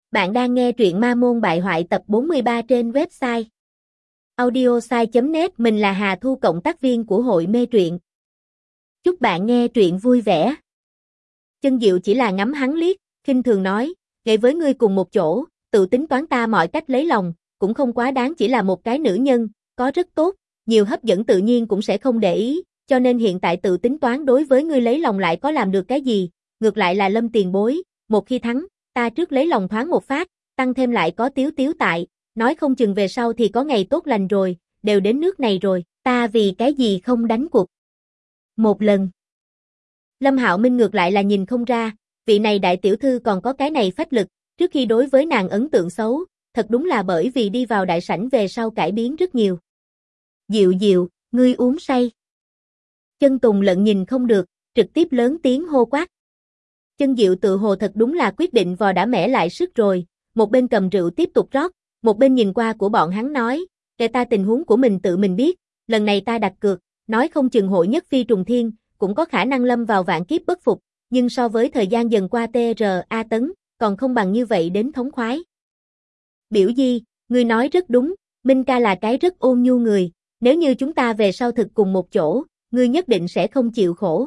Bạn đang nghe truyện Ma Môn Bại Hoại tập 43 trên website audiosai.net. Mình là Hà Thu, cộng tác viên của hội mê truyện. Chúc bạn nghe truyện vui vẻ. Chân Diệu chỉ là ngắm hắn liếc, khinh thường nói, "Ngày với ngươi cùng một chỗ, tự tính toán ta mọi cách lấy lòng, cũng không quá đáng, chỉ là một cái nữ nhân, có rất tốt, nhiều hấp dẫn tự nhiên cũng sẽ không để ý, cho nên hiện tại tự tính toán đối với ngươi lấy lòng lại có làm được cái gì, ngược lại là Lâm tiền bối, một khi thắng, ta trước lấy lòng thoáng một phát, tăng thêm lại có Tiếu Tiếu tại, nói không chừng về sau thì có ngày tốt lành rồi, đều đến nước này rồi, ta vì cái gì không đánh cuộc một lần." Lâm Hạo Minh ngược lại là nhìn không ra, vị này đại tiểu thư còn có cái này phách lực, trước khi đối với nàng ấn tượng xấu, thật đúng là bởi vì đi vào đại sảnh về sau cải biến rất nhiều. "Diệu Diệu, ngươi uống say." Chân Tùng Lận nhìn không được, trực tiếp lớn tiếng hô quát. Chân Diệu tự hồ thật đúng là quyết định vò đã mẻ lại sức rồi, một bên cầm rượu tiếp tục rót, một bên nhìn qua của bọn hắn nói, "Để ta tình huống của mình tự mình biết, lần này ta đặt cược, nói không chừng hội nhất phi trùng thiên, cũng có khả năng lâm vào vạn kiếp bất phục, nhưng so với thời gian dần qua TRA tấn, còn không bằng như vậy đến thống khoái." "Biểu Di, ngươi nói rất đúng, Minh ca là cái rất ôn nhu người, nếu như chúng ta về sau thực cùng một chỗ, ngươi nhất định sẽ không chịu khổ."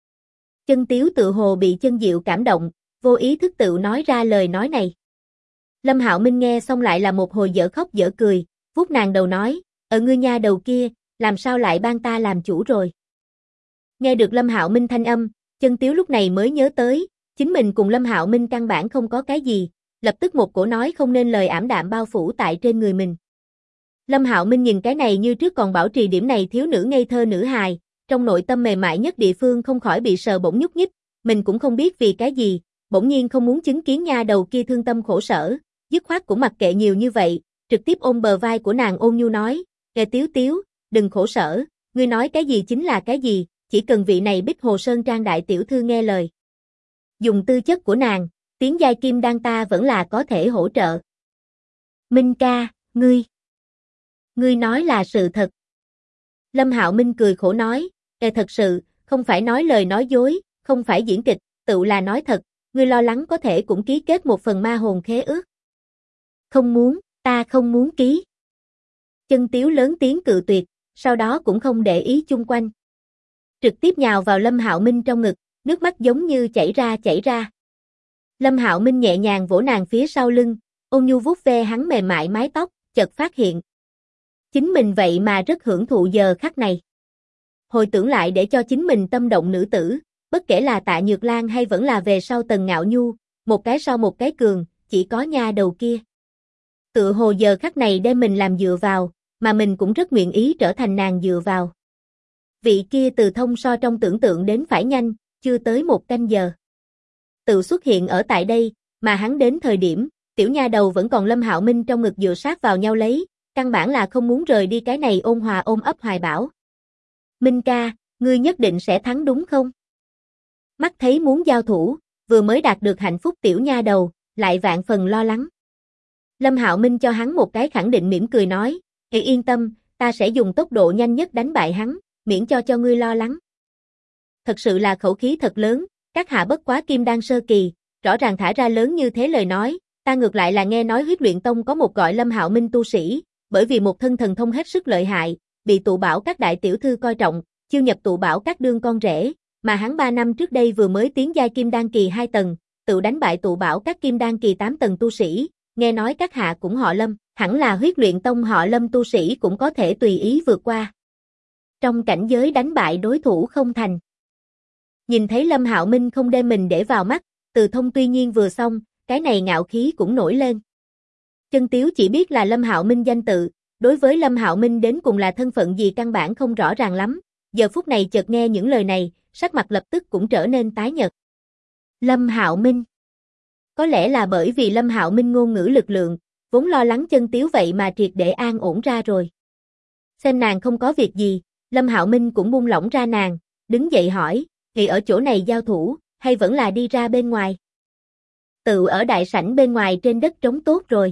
Chân Tiếu tự hồ bị Chân Diệu cảm động, vô ý thức tự nói ra lời nói này. Lâm Hạo Minh nghe xong lại là một hồi dở khóc dở cười, vuốt nàng đầu nói, ngươi nha đầu kia, làm sao lại ban ta làm chủ rồi." Nghe được Lâm Hạo Minh thanh âm, Chân Tiếu lúc này mới nhớ tới, chính mình cùng Lâm Hạo Minh căn bản không có cái gì, lập tức một cổ nói không nên lời ảm đạm bao phủ tại trên người mình. Lâm Hạo Minh nhìn cái này như trước còn bảo trì điểm này thiếu nữ ngây thơ nữ hài, trong nội tâm mềm mại nhất địa phương không khỏi bị sờ bỗng nhúc nhích, mình cũng không biết vì cái gì, bỗng nhiên không muốn chứng kiến nha đầu kia thương tâm khổ sở, dứt khoát cũng mặc kệ nhiều như vậy, trực tiếp ôm bờ vai của nàng ôn nhu nói, "Nghe Tiếu Tiếu, đừng khổ sở, ngươi nói cái gì chính là cái gì, chỉ cần vị này Bích Hồ Sơn Trang đại tiểu thư nghe lời. Dùng tư chất của nàng, tiến giai kim đan ta vẫn là có thể hỗ trợ." "Minh ca, ngươi nói là sự thật." Lâm Hạo Minh cười khổ nói, thật sự, không phải nói lời nói dối, không phải diễn kịch, tự là nói thật, ngươi lo lắng có thể cũng ký kết một phần ma hồn khế ước." "Không muốn, ta không muốn ký." Chân Tiếu lớn tiếng cự tuyệt, sau đó cũng không để ý chung quanh. Trực tiếp nhào vào Lâm Hạo Minh trong ngực, nước mắt giống như chảy ra. Lâm Hạo Minh nhẹ nhàng vỗ nàng phía sau lưng, ôn nhu vuốt ve hắn mềm mại mái tóc, chợt phát hiện chính mình vậy mà rất hưởng thụ giờ khắc này. Hồi tưởng lại để cho chính mình tâm động nữ tử, bất kể là Tạ Nhược Lan hay vẫn là về sau Tần Ngạo Nhu, một cái sau một cái cường, chỉ có nha đầu kia. Tựa hồ giờ khắc này đem mình làm dựa vào, mà mình cũng rất nguyện ý trở thành nàng dựa vào. Vị kia Từ Thông so trong tưởng tượng đến phải nhanh, chưa tới 1 canh giờ. Tự xuất hiện ở tại đây, mà hắn đến thời điểm, tiểu nha đầu vẫn còn Lâm Hạo Minh trong ngực dựa sát vào nhau lấy, căn bản là không muốn rời đi cái này ôn hòa ôm ấp hoài bão. "Minh ca, ngươi nhất định sẽ thắng đúng không?" Mắt thấy muốn giao thủ, vừa mới đạt được hạnh phúc tiểu nha đầu, lại vạn phần lo lắng. Lâm Hạo Minh cho hắn một cái khẳng định mỉm cười nói, Yên tâm, ta sẽ dùng tốc độ nhanh nhất đánh bại hắn, miễn cho ngươi lo lắng." Thật sự là khẩu khí thật lớn, các hạ bất quá kim đan sơ kỳ, rõ ràng thả ra lớn như thế lời nói, ta ngược lại là nghe nói Huyết Luyện Tông có một gọi Lâm Hạo Minh tu sĩ, bởi vì một thân thần thông hết sức lợi hại, bị tụ bảo các đại tiểu thư coi trọng, chiêu nhập tụ bảo các đương con rể, mà hắn 3 năm trước đây vừa mới tiến giai kim đan kỳ 2 tầng, tự đánh bại tụ bảo các kim đan kỳ 8 tầng tu sĩ, nghe nói các hạ cũng họ Lâm, hẳn là Huyết Luyện Tông họ Lâm tu sĩ cũng có thể tùy ý vượt qua trong cảnh giới đánh bại đối thủ không thành. Nhìn thấy Lâm Hạo Minh không đem mình để vào mắt, Từ Thông tuy nhiên vừa xong, cái này ngạo khí cũng nổi lên. Chân Tiếu chỉ biết là Lâm Hạo Minh danh tự, đối với Lâm Hạo Minh đến cùng là thân phận gì căn bản không rõ ràng lắm, giờ phút này chợt nghe những lời này, sắc mặt lập tức cũng trở nên tái nhợt. Lâm Hạo Minh. Có lẽ là bởi vì Lâm Hạo Minh ngôn ngữ lực lượng, vốn lo lắng Chân Tiếu vậy mà triệt để an ổn ra rồi. Xem nàng không có việc gì, Lâm Hạo Minh cũng buông lỏng ra nàng, đứng dậy hỏi, "Thì ở chỗ này giao thủ, hay vẫn là đi ra bên ngoài?" "Tự ở đại sảnh bên ngoài trên đất trống tốt rồi."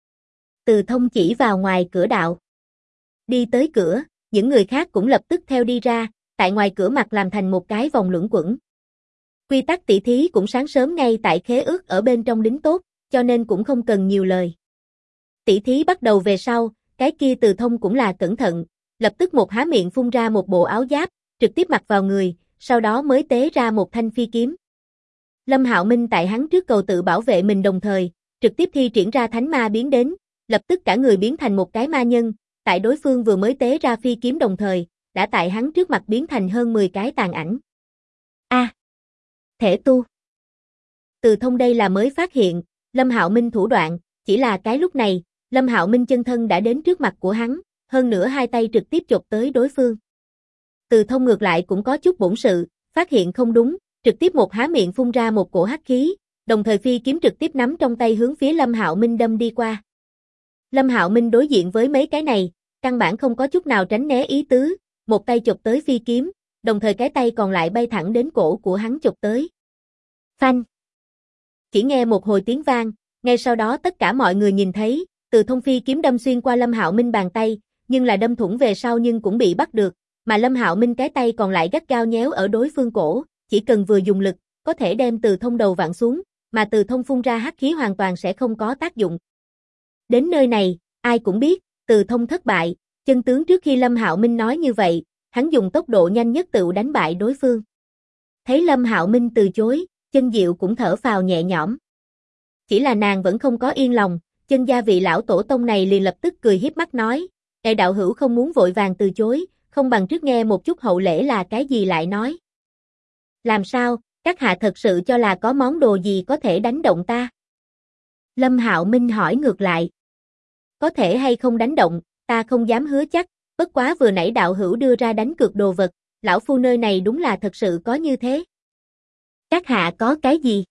Từ Thông chỉ vào ngoài cửa đạo. Đi tới cửa, những người khác cũng lập tức theo đi ra, tại ngoài cửa mặt làm thành một cái vòng luẩn quẩn. Quy tắc tỷ thí cũng sáng sớm ngay tại khế ước ở bên trong đính tốt, cho nên cũng không cần nhiều lời. Tỉ thí bắt đầu về sau, cái kia Từ Thông cũng là cẩn thận, lập tức một há miệng phun ra một bộ áo giáp, trực tiếp mặc vào người, sau đó mới tế ra một thanh phi kiếm. Lâm Hạo Minh tại hắn trước cầu tự bảo vệ mình đồng thời, trực tiếp thi triển ra thánh ma biến đến, lập tức cả người biến thành một cái ma nhân, tại đối phương vừa mới tế ra phi kiếm đồng thời, đã tại hắn trước mặt biến thành hơn 10 cái tàn ảnh. Thể tu. Từ Thông đây là mới phát hiện, Lâm Hạo Minh thủ đoạn, chỉ là cái lúc này, Lâm Hạo Minh chân thân đã đến trước mặt của hắn, hơn nữa hai tay trực tiếp chộp tới đối phương. Từ Thông ngược lại cũng có chút bổn sự, phát hiện không đúng, trực tiếp một há miệng phun ra một cổ hắc khí, đồng thời phi kiếm trực tiếp nắm trong tay hướng phía Lâm Hạo Minh đâm đi qua. Lâm Hạo Minh đối diện với mấy cái này, căn bản không có chút nào tránh né ý tứ, một tay chộp tới phi kiếm, đồng thời cái tay còn lại bay thẳng đến cổ của hắn chộp tới. Phanh! Chỉ nghe một hồi tiếng vang, ngay sau đó tất cả mọi người nhìn thấy, Từ Thông phi kiếm đâm xuyên qua Lâm Hạo Minh bàn tay, nhưng là đâm thủng về sau nhưng cũng bị bắt được, mà Lâm Hạo Minh cái tay còn lại gắt gao nhéo ở đối phương cổ, chỉ cần vừa dùng lực, có thể đem Từ Thông đầu vặn xuống, mà Từ Thông phun ra hắc khí hoàn toàn sẽ không có tác dụng. Đến nơi này, ai cũng biết, Từ Thông thất bại, chân tướng trước khi Lâm Hạo Minh nói như vậy, hắn dùng tốc độ nhanh nhất tự đánh bại đối phương. Thấy Lâm Hạo Minh từ chối, Chân Diệu cũng thở phào nhẹ nhõm. Chỉ là nàng vẫn không có yên lòng, Chân gia vị lão tổ tông này liền lập tức cười hiếp mắt nói, "Đại đạo hữu không muốn vội vàng từ chối, không bằng trước nghe một chút hậu lễ là cái gì lại nói." "Làm sao, các hạ thật sự cho là có món đồ gì có thể đánh động ta?" Lâm Hạo Minh hỏi ngược lại. "Có thể hay không đánh động, ta không dám hứa chắc, bất quá vừa nãy đạo hữu đưa ra đánh cược đồ vật, lão phu nơi này đúng là thật sự có như thế." "Các hạ có cái gì?"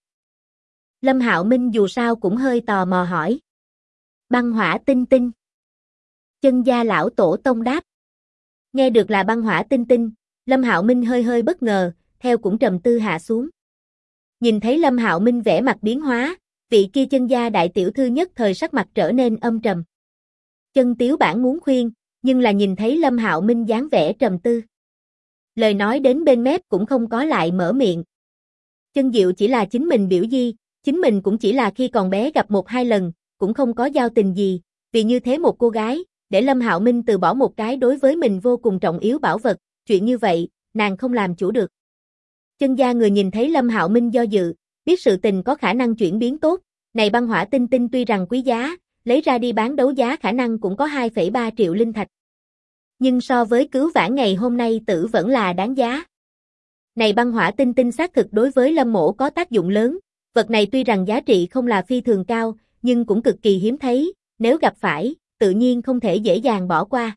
Lâm Hạo Minh dù sao cũng hơi tò mò hỏi. "Băng hỏa tinh tinh." Chân gia lão tổ tông đáp. Nghe được là băng hỏa tinh tinh, Lâm Hạo Minh hơi hơi bất ngờ, theo cũng trầm tư hạ xuống. Nhìn thấy Lâm Hạo Minh vẻ mặt biến hóa, vị kia Chân gia đại tiểu thư nhất thời sắc mặt trở nên âm trầm. Chân Tiếu bản muốn khuyên, nhưng là nhìn thấy Lâm Hạo Minh dáng vẻ trầm tư. Lời nói đến bên mép cũng không có lại mở miệng. Chân Diệu chỉ là chính mình biểu di, chính mình cũng chỉ là khi còn bé gặp một hai lần, cũng không có giao tình gì, vì như thế một cô gái, để Lâm Hạo Minh từ bỏ một cái đối với mình vô cùng trọng yếu bảo vật, chuyện như vậy, nàng không làm chủ được. Chân gia người nhìn thấy Lâm Hạo Minh do dự, biết sự tình có khả năng chuyển biến tốt, này băng hỏa tinh tinh tuy rằng quý giá, lấy ra đi bán đấu giá khả năng cũng có 2,3 triệu linh thạch. Nhưng so với cứu vãn ngày hôm nay tử vẫn là đáng giá. Này băng hỏa tinh tinh xác thực đối với Lâm mỗ có tác dụng lớn, vật này tuy rằng giá trị không là phi thường cao, nhưng cũng cực kỳ hiếm thấy, nếu gặp phải, tự nhiên không thể dễ dàng bỏ qua.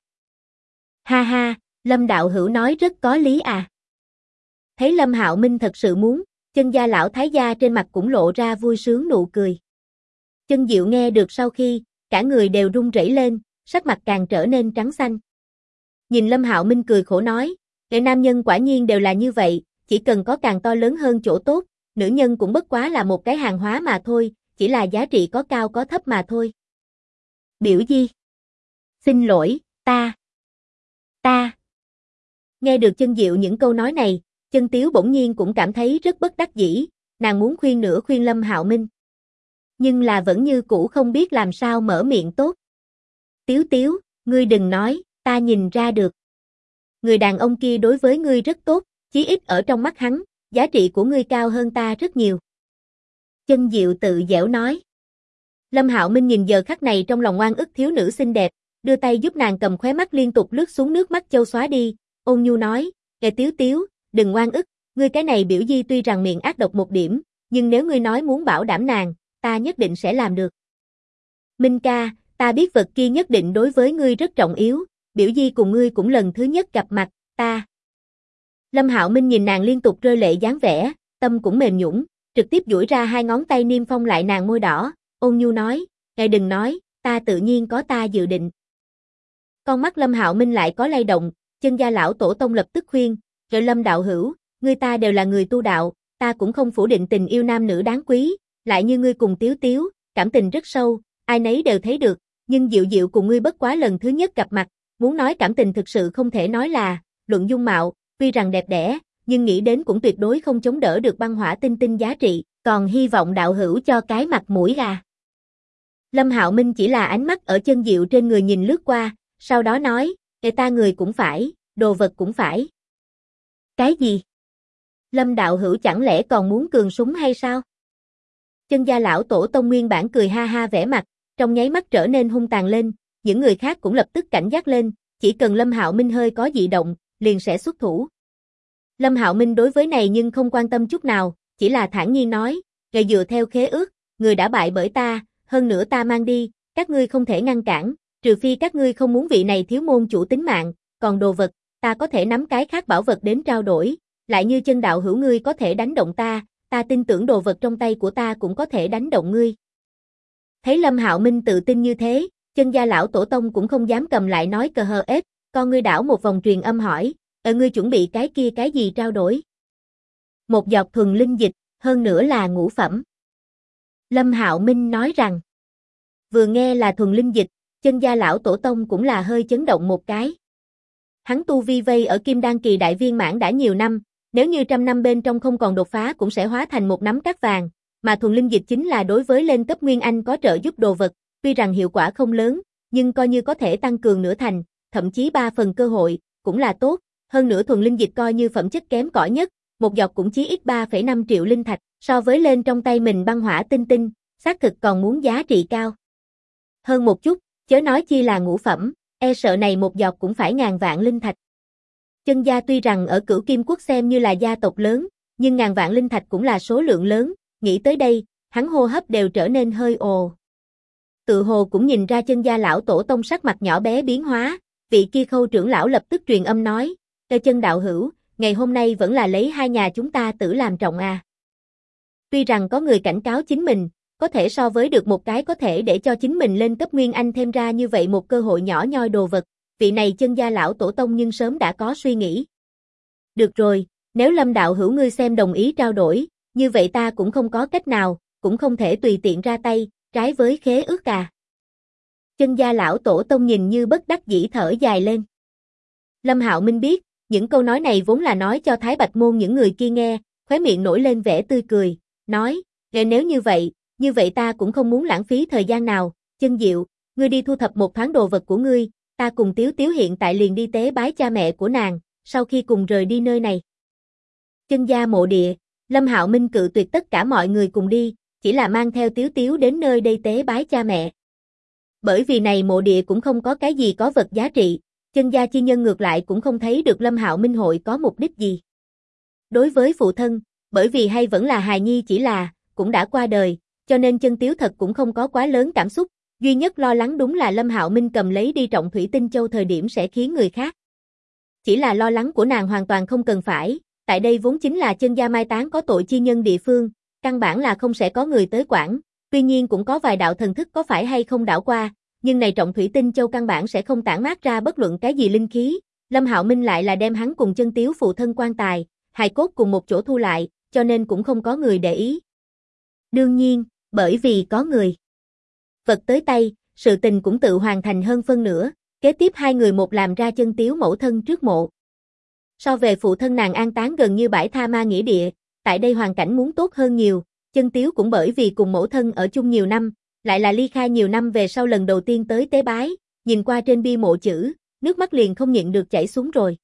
Ha ha, Lâm đạo hữu nói rất có lý à. Thấy Lâm Hạo Minh thật sự muốn, Chân gia lão thái gia trên mặt cũng lộ ra vui sướng nụ cười. Chân Diệu nghe được sau khi, cả người đều run rẩy lên, sắc mặt càng trở nên trắng xanh. Nhìn Lâm Hạo Minh cười khổ nói, "Để nam nhân quả nhiên đều là như vậy, chỉ cần có càng to lớn hơn chỗ tốt, nữ nhân cũng bất quá là một cái hàng hóa mà thôi, chỉ là giá trị có cao có thấp mà thôi." "Biểu di." "Xin lỗi, ta. Nghe được Chân Diệu những câu nói này, Chân Tiếu bỗng nhiên cũng cảm thấy rất bất đắc dĩ, nàng muốn khuyên nữa khuyên Lâm Hạo Minh. Nhưng là vẫn như cũ không biết làm sao mở miệng tốt. "Tiếu Tiếu, ngươi đừng nói, ta nhìn ra được. Người đàn ông kia đối với ngươi rất tốt, chí ít ở trong mắt hắn, giá trị của ngươi cao hơn ta rất nhiều." Chân Diệu tự giễu nói. Lâm Hạo Minh nhìn giờ khắc này trong lòng oan ức thiếu nữ xinh đẹp, đưa tay giúp nàng cầm khóe mắt liên tục lướt xuống nước mắt châu xóa đi, ôn nhu nói, "Kẻ Tiếu Tiếu, đừng oan ức, ngươi cái này biểu di tuy rằng miệng ác độc một điểm, nhưng nếu ngươi nói muốn bảo đảm nàng, ta nhất định sẽ làm được. Minh ca, ta biết vật kia nhất định đối với ngươi rất trọng yếu, biểu di cùng ngươi cũng lần thứ nhất gặp mặt, ta." Lâm Hạo Minh nhìn nàng liên tục rơi lệ dáng vẻ, tâm cũng mềm nhũn, trực tiếp duỗi ra hai ngón tay niêm phong lại nàng môi đỏ, ôn nhu nói, "Ngài đừng nói, ta tự nhiên có ta dự định." Con mắt Lâm Hạo Minh lại có lay động, Chân gia lão tổ tông lập tức khuyên, "Rồi Lâm đạo hữu, ngươi ta đều là người tu đạo, ta cũng không phủ định tình yêu nam nữ đáng quý, lại như ngươi cùng Tiếu Tiếu, cảm tình rất sâu, ai nấy đều thấy được, nhưng Diệu Diệu cùng ngươi bất quá lần thứ nhất gặp mặt, muốn nói cảm tình thực sự không thể nói là, luận dung mạo, tuy rằng đẹp đẽ, nhưng nghĩ đến cũng tuyệt đối không chống đỡ được băng hỏa tinh tinh giá trị, còn hy vọng đạo hữu cho cái mặt mũi à." Lâm Hạo Minh chỉ là ánh mắt ở chân Diệu trên người nhìn lướt qua, sau đó nói, ta người cũng phải, đồ vật cũng phải. Cái gì? Lâm đạo hữu chẳng lẽ còn muốn cường súng hay sao? Chân gia lão tổ tông nguyên bản cười ha ha vẻ mặt, trong nháy mắt trở nên hung tàn lên, những người khác cũng lập tức cảnh giác lên, chỉ cần Lâm Hạo Minh hơi có dị động, liền sẽ xuất thủ. Lâm Hạo Minh đối với này nhưng không quan tâm chút nào, chỉ là thản nhiên nói, dựa theo khế ước, người đã bại bởi ta, hơn nữa ta mang đi, các ngươi không thể ngăn cản, trừ phi các ngươi không muốn vị này thiếu môn chủ tính mạng, còn đồ vật, ta có thể nắm cái khác bảo vật đến trao đổi, lại như chân đạo hữu ngươi có thể đánh động ta tin tưởng đồ vật trong tay của ta cũng có thể đánh động ngươi. Thấy Lâm Hạo Minh tự tin như thế, chân gia lão tổ tông cũng không dám cầm lại nói cờ hờ ết, con ngươi đảo một vòng truyền âm hỏi, ngươi chuẩn bị cái kia cái gì trao đổi? Một giọt thuần linh dịch, hơn nữa là ngũ phẩm. Lâm Hạo Minh nói rằng, vừa nghe là thuần linh dịch, chân gia lão tổ tông cũng là hơi chấn động một cái. Hắn tu vi vây ở Kim Đan kỳ đại viên mãn đã nhiều năm, nếu như 100 năm bên trong không còn đột phá cũng sẽ hóa thành một nắm cát vàng, mà thuần linh dịch chính là đối với lên cấp Nguyên Anh có trợ giúp đồ vật, tuy rằng hiệu quả không lớn, nhưng coi như có thể tăng cường nửa thành, thậm chí 3 phần cơ hội, cũng là tốt, hơn nữa thuần linh dịch coi như phẩm chất kém cỏi nhất, một giọt cũng chí ít 3,5 triệu linh thạch, so với lên trong tay mình băng hỏa tinh tinh, xác thực còn muốn giá trị cao. Hơn một chút, chớ nói chi là ngũ phẩm, e sợ này một giọt cũng phải ngàn vạn linh thạch. Chân gia tuy rằng ở Cửu Kim Quốc xem như là gia tộc lớn, nhưng ngàn vạn linh thạch cũng là số lượng lớn, nghĩ tới đây, hắn hô hấp đều trở nên hơi ồ. Tự hồ cũng nhìn ra chân gia lão tổ tông sắc mặt nhỏ bé biến hóa, vị kia Khâu trưởng lão lập tức truyền âm nói, chân đạo hữu, ngày hôm nay vẫn là lấy hai nhà chúng ta tử làm trọng à. Tuy rằng có người cảnh cáo chính mình, có thể so với được một cái có thể để cho chính mình lên cấp Nguyên Anh thêm ra như vậy một cơ hội nhỏ nhoi đồ vật, vị này chân gia lão tổ tông nhưng sớm đã có suy nghĩ. Được rồi, nếu Lâm đạo hữu ngươi xem đồng ý trao đổi, như vậy ta cũng không có cách nào, cũng không thể tùy tiện ra tay, trái với khế ước à. Chân gia lão tổ tông nhìn như bất đắc dĩ thở dài lên. Lâm Hạo Minh biết, những câu nói này vốn là nói cho Thái Bạch môn những người kia nghe, khóe miệng nổi lên vẻ tươi cười, nói, nếu như vậy ta cũng không muốn lãng phí thời gian nào, Chân Diệu, ngươi đi thu thập một thoáng đồ vật của ngươi, ta cùng Tiếu Tiếu hiện tại liền đi tế bái cha mẹ của nàng, sau khi cùng rời đi nơi này. Chân gia mộ địa, Lâm Hạo Minh cự tuyệt tất cả mọi người cùng đi, chỉ là mang theo Tiếu Tiếu đến nơi đây tế bái cha mẹ. Bởi vì này mộ địa cũng không có cái gì có vật giá trị, chân gia chi nhân ngược lại cũng không thấy được Lâm Hạo Minh hội có mục đích gì. Đối với phụ thân, bởi vì hay vẫn là hài nhi chỉ là, cũng đã qua đời, cho nên chân Tiếu thật cũng không có quá lớn cảm xúc, duy nhất lo lắng đúng là Lâm Hạo Minh cầm lấy đi Trọng Thủy Tinh Châu thời điểm sẽ khiến người khác. Chỉ là lo lắng của nàng hoàn toàn không cần phải, tại đây vốn chính là chân gia mai táng có tội chi nhân địa phương, căn bản là không sẽ có người tới quản, tuy nhiên cũng có vài đạo thần thức có phải hay không đảo qua, nhưng này Trọng Thủy Tinh Châu căn bản sẽ không tản mát ra bất luận cái gì linh khí, Lâm Hạo Minh lại là đem hắn cùng chân Tiếu phụ thân quan tài, hài cốt cùng một chỗ thu lại, cho nên cũng không có người để ý. Đương nhiên, bởi vì có người vật tới tay, sự tình cũng tự hoàn thành hơn phân nửa, kế tiếp hai người một làm ra chân Tiếu mẫu thân trước mộ. So về phụ thân nàng an táng gần như bãi tha ma nghĩa địa, tại đây hoàn cảnh muốn tốt hơn nhiều, chân Tiếu cũng bởi vì cùng mẫu thân ở chung nhiều năm, lại là ly khai nhiều năm về sau lần đầu tiên tới tế bái, nhìn qua trên bia mộ chữ, nước mắt liền không nhịn được chảy xuống rồi.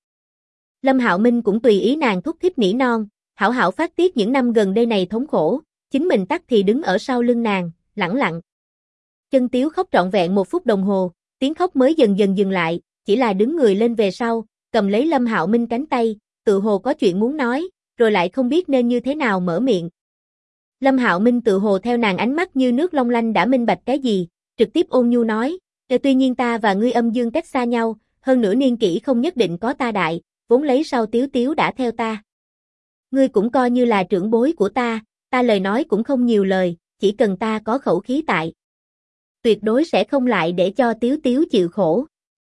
Lâm Hạo Minh cũng tùy ý nàng thúc thích nỉ non, hảo hảo phát tiết những năm gần đây này thống khổ, chính mình tắc thì đứng ở sau lưng nàng, lẳng lặng. Chân Tiếu khóc trọn vẹn 1 phút đồng hồ, tiếng khóc mới dần dần dừng lại, chỉ là đứng người lên về sau, cầm lấy Lâm Hạo Minh cánh tay, tự hồ có chuyện muốn nói, rồi lại không biết nên như thế nào mở miệng. Lâm Hạo Minh tự hồ theo nàng ánh mắt như nước long lanh đã minh bạch cái gì, trực tiếp ôn nhu nói, tuy nhiên ta và ngươi âm dương cách xa nhau, hơn nữa niên kỷ không nhất định có ta đại, vốn lấy sau Tiếu Tiếu đã theo ta. Ngươi cũng coi như là trưởng bối của ta lời nói cũng không nhiều lời, chỉ cần ta có khẩu khí tại. Tuyệt đối sẽ không lại để cho Tiếu Tiếu chịu khổ.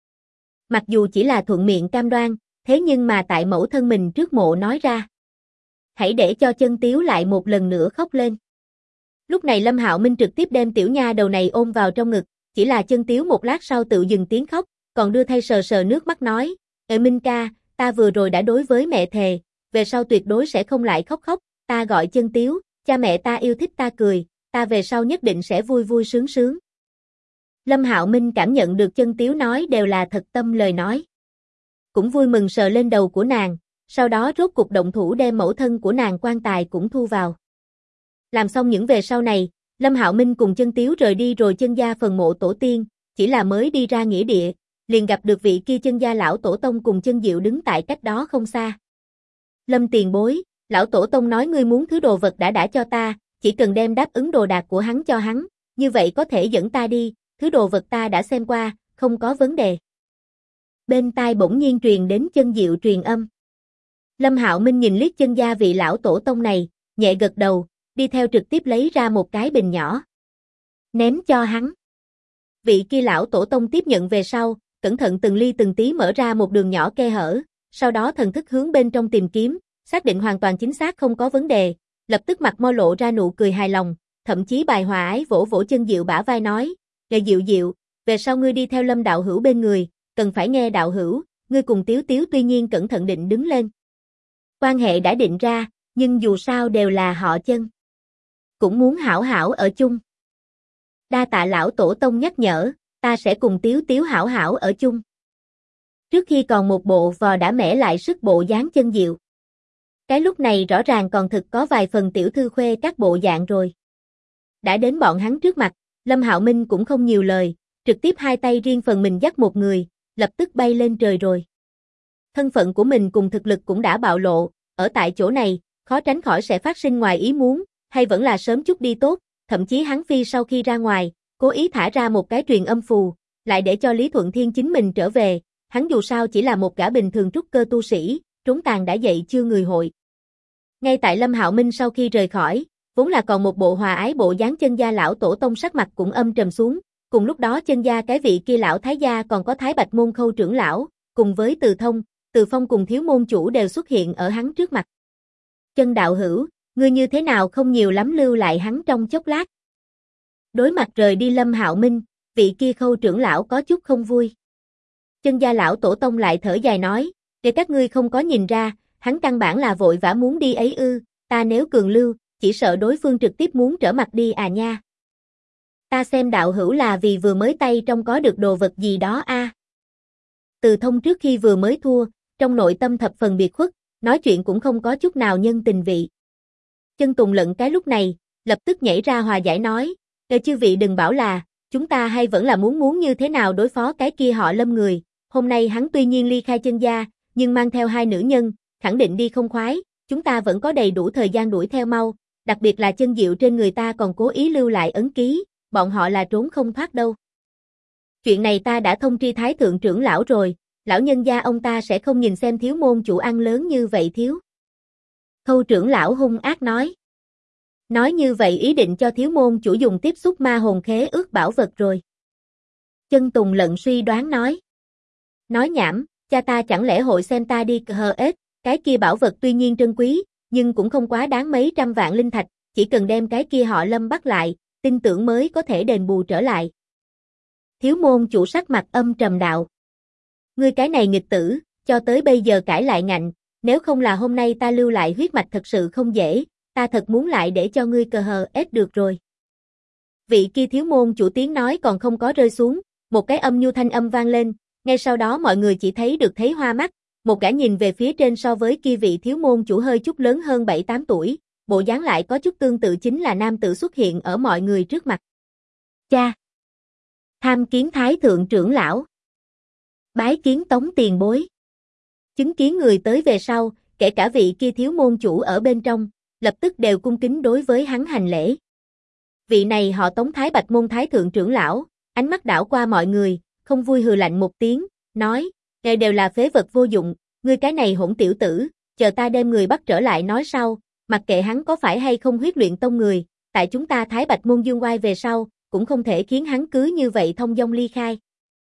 Mặc dù chỉ là thuận miệng cam đoan, thế nhưng mà tại mẫu thân mình trước mộ nói ra. Hãy để cho chân Tiếu lại một lần nữa khóc lên. Lúc này Lâm Hạo Minh trực tiếp đem tiểu nha đầu này ôm vào trong ngực, chỉ là chân Tiếu một lát sau tự dừng tiếng khóc, còn đưa thay sờ sờ nước mắt nói, Minh ca, ta vừa rồi đã đối với mẹ thề, về sau tuyệt đối sẽ không lại khóc, ta gọi chân Tiếu, cha mẹ ta yêu thích ta cười, ta về sau nhất định sẽ vui vui sướng sướng. Lâm Hạo Minh cảm nhận được Chân Tiếu nói đều là thật tâm lời nói. Cũng vui mừng sờ lên đầu của nàng, sau đó rốt cục động thủ đem mẫu thân của nàng quan tài cũng thu vào. Làm xong những về sau này, Lâm Hạo Minh cùng Chân Tiếu rời đi rồi Chân gia phần mộ tổ tiên, chỉ là mới đi ra nghĩa địa, liền gặp được vị kia Chân gia lão tổ tông cùng Chân Diệu đứng tại cách đó không xa. Lâm tiền bối, lão tổ tông nói ngươi muốn thứ đồ vật đã cho ta, chỉ cần đem đáp ứng đồ đạc của hắn cho hắn, như vậy có thể dẫn ta đi, thứ đồ vật ta đã xem qua, không có vấn đề. Bên tai bỗng nhiên truyền đến Chân Diệu truyền âm. Lâm Hạo Minh nhìn liếc Chân gia vị lão tổ tông này, nhẹ gật đầu, đi theo trực tiếp lấy ra một cái bình nhỏ. Ném cho hắn. Vị kia lão tổ tông tiếp nhận về sau, cẩn thận từng ly từng tí mở ra một đường nhỏ khe hở, sau đó thần thức hướng bên trong tìm kiếm, xác định hoàn toàn chính xác không có vấn đề, lập tức mặt mo lộ ra nụ cười hài lòng, thậm chí bài hòa ái vỗ vỗ Chân Diệu bả vai nói, "Ngài Diệu Diệu, về sau ngươi đi theo Lâm đạo hữu bên người, cần phải nghe đạo hữu, ngươi cùng Tiếu Tiếu tuy nhiên cẩn thận định đứng lên. Quan hệ đã định ra, nhưng dù sao đều là họ Chân. Cũng muốn hảo hảo ở chung. Đa tạ lão tổ tông nhắc nhở, ta sẽ cùng Tiếu Tiếu hảo hảo ở chung." Trước khi còn một bộ vò đã mẻ lại sức bộ dáng Chân Diệu. Cái lúc này rõ ràng còn thực có vài phần tiểu thư khuê các bộ dạng rồi. Đã đến bọn hắn trước mặt, Lâm Hạo Minh cũng không nhiều lời, trực tiếp hai tay riêng phần mình dắt một người, lập tức bay lên trời rồi. Thân phận của mình cùng thực lực cũng đã bạo lộ, ở tại chỗ này, khó tránh khỏi sẽ phát sinh ngoài ý muốn, hay vẫn là sớm chút đi tốt, thậm chí hắn phi sau khi ra ngoài, cố ý thả ra một cái truyền âm phù, lại để cho Lý Thuận Thiên chính mình trở về, hắn dù sao chỉ là một gã bình thường trúc cơ tu sĩ, trốn tàn đã dậy chưa người hội. Ngay tại Lâm Hạo Minh sau khi rời khỏi, vốn là còn một bộ hòa ái bộ dáng Chân gia lão tổ tông sắc mặt cũng âm trầm xuống, cùng lúc đó Chân gia cái vị kia lão thái gia còn có Thái Bạch môn Khâu trưởng lão, cùng với Từ Thông, Từ Phong cùng thiếu môn chủ đều xuất hiện ở hắn trước mặt. Chân đạo hữu, ngươi như thế nào không nhiều lắm lưu lại hắn trong chốc lát. Đối mặt rời đi Lâm Hạo Minh, vị kia Khâu trưởng lão có chút không vui. Chân gia lão tổ tông lại thở dài nói, để các ngươi không có nhìn ra, hắn căn bản là vội vã muốn đi ấy ư, ta nếu cường lưu, chỉ sợ đối phương trực tiếp muốn trở mặt đi à nha. Ta xem đạo hữu là vì vừa mới tay trong có được đồ vật gì đó a. Từ Thông trước khi vừa mới thua, trong nội tâm thập phần biệt khuất, nói chuyện cũng không có chút nào nhân tình vị. Chân Tùng Lận cái lúc này, lập tức nhảy ra hòa giải nói, chư vị đừng bảo là, chúng ta hay vẫn là muốn như thế nào đối phó cái kia họ Lâm người, hôm nay hắn tuy nhiên ly khai Chân gia, nhưng mang theo hai nữ nhân, khẳng định đi không khoái, chúng ta vẫn có đầy đủ thời gian đuổi theo mau, đặc biệt là Chân Diệu trên người ta còn cố ý lưu lại ấn ký, bọn họ là trốn không thoát đâu. Chuyện này ta đã thông tri Thái thượng trưởng lão rồi, lão nhân gia ông ta sẽ không nhìn xem thiếu môn chủ ăn lớn như vậy thiếu. Khâu trưởng lão hung ác nói. Nói như vậy ý định cho thiếu môn chủ dùng tiếp xúc ma hồn khế ước bảo vật rồi. Chân Tùng Lận suy đoán nói. Nói nhảm, cha ta chẳng lẽ hội xem ta đi hờ ếch, cái kia bảo vật tuy nhiên trân quý, nhưng cũng không quá đáng mấy trăm vạn linh thạch, chỉ cần đem cái kia họ Lâm bắt lại, tin tưởng mới có thể đền bù trở lại. Thiếu môn chủ sắc mặt âm trầm đạo. Ngươi cái này nghịch tử, cho tới bây giờ cãi lại ngạnh, nếu không là hôm nay ta lưu lại huyết mạch thật sự không dễ, ta thật muốn lại để cho ngươi cờ hờ ếch được rồi. Vị kia thiếu môn chủ tiếng nói còn không có rơi xuống, một cái âm nhu thanh âm vang lên, ngay sau đó mọi người chỉ thấy hoa mắt, một gã nhìn về phía trên so với kia vị thiếu môn chủ hơi chút lớn hơn 7-8 tuổi, bộ dáng lại có chút tương tự chính là nam tử xuất hiện ở mọi người trước mặt. Cha! Tham kiến Thái thượng trưởng lão. Bái kiến Tống tiền bối. Chứng kiến người tới về sau, kể cả vị kia thiếu môn chủ ở bên trong, lập tức đều cung kính đối với hắn hành lễ. Vị này họ Tống Thái Bạch môn Thái thượng trưởng lão, ánh mắt đảo qua mọi người, không vui hừ lạnh một tiếng, nói, ngài đều là phế vật vô dụng, ngươi cái này hỗn tiểu tử, chờ ta đem người bắt trở lại nói sau, mặc kệ hắn có phải hay không huyết luyện tông người, tại chúng ta Thái Bạch môn dương oai về sau, cũng không thể khiến hắn cứ như vậy thông dong ly khai.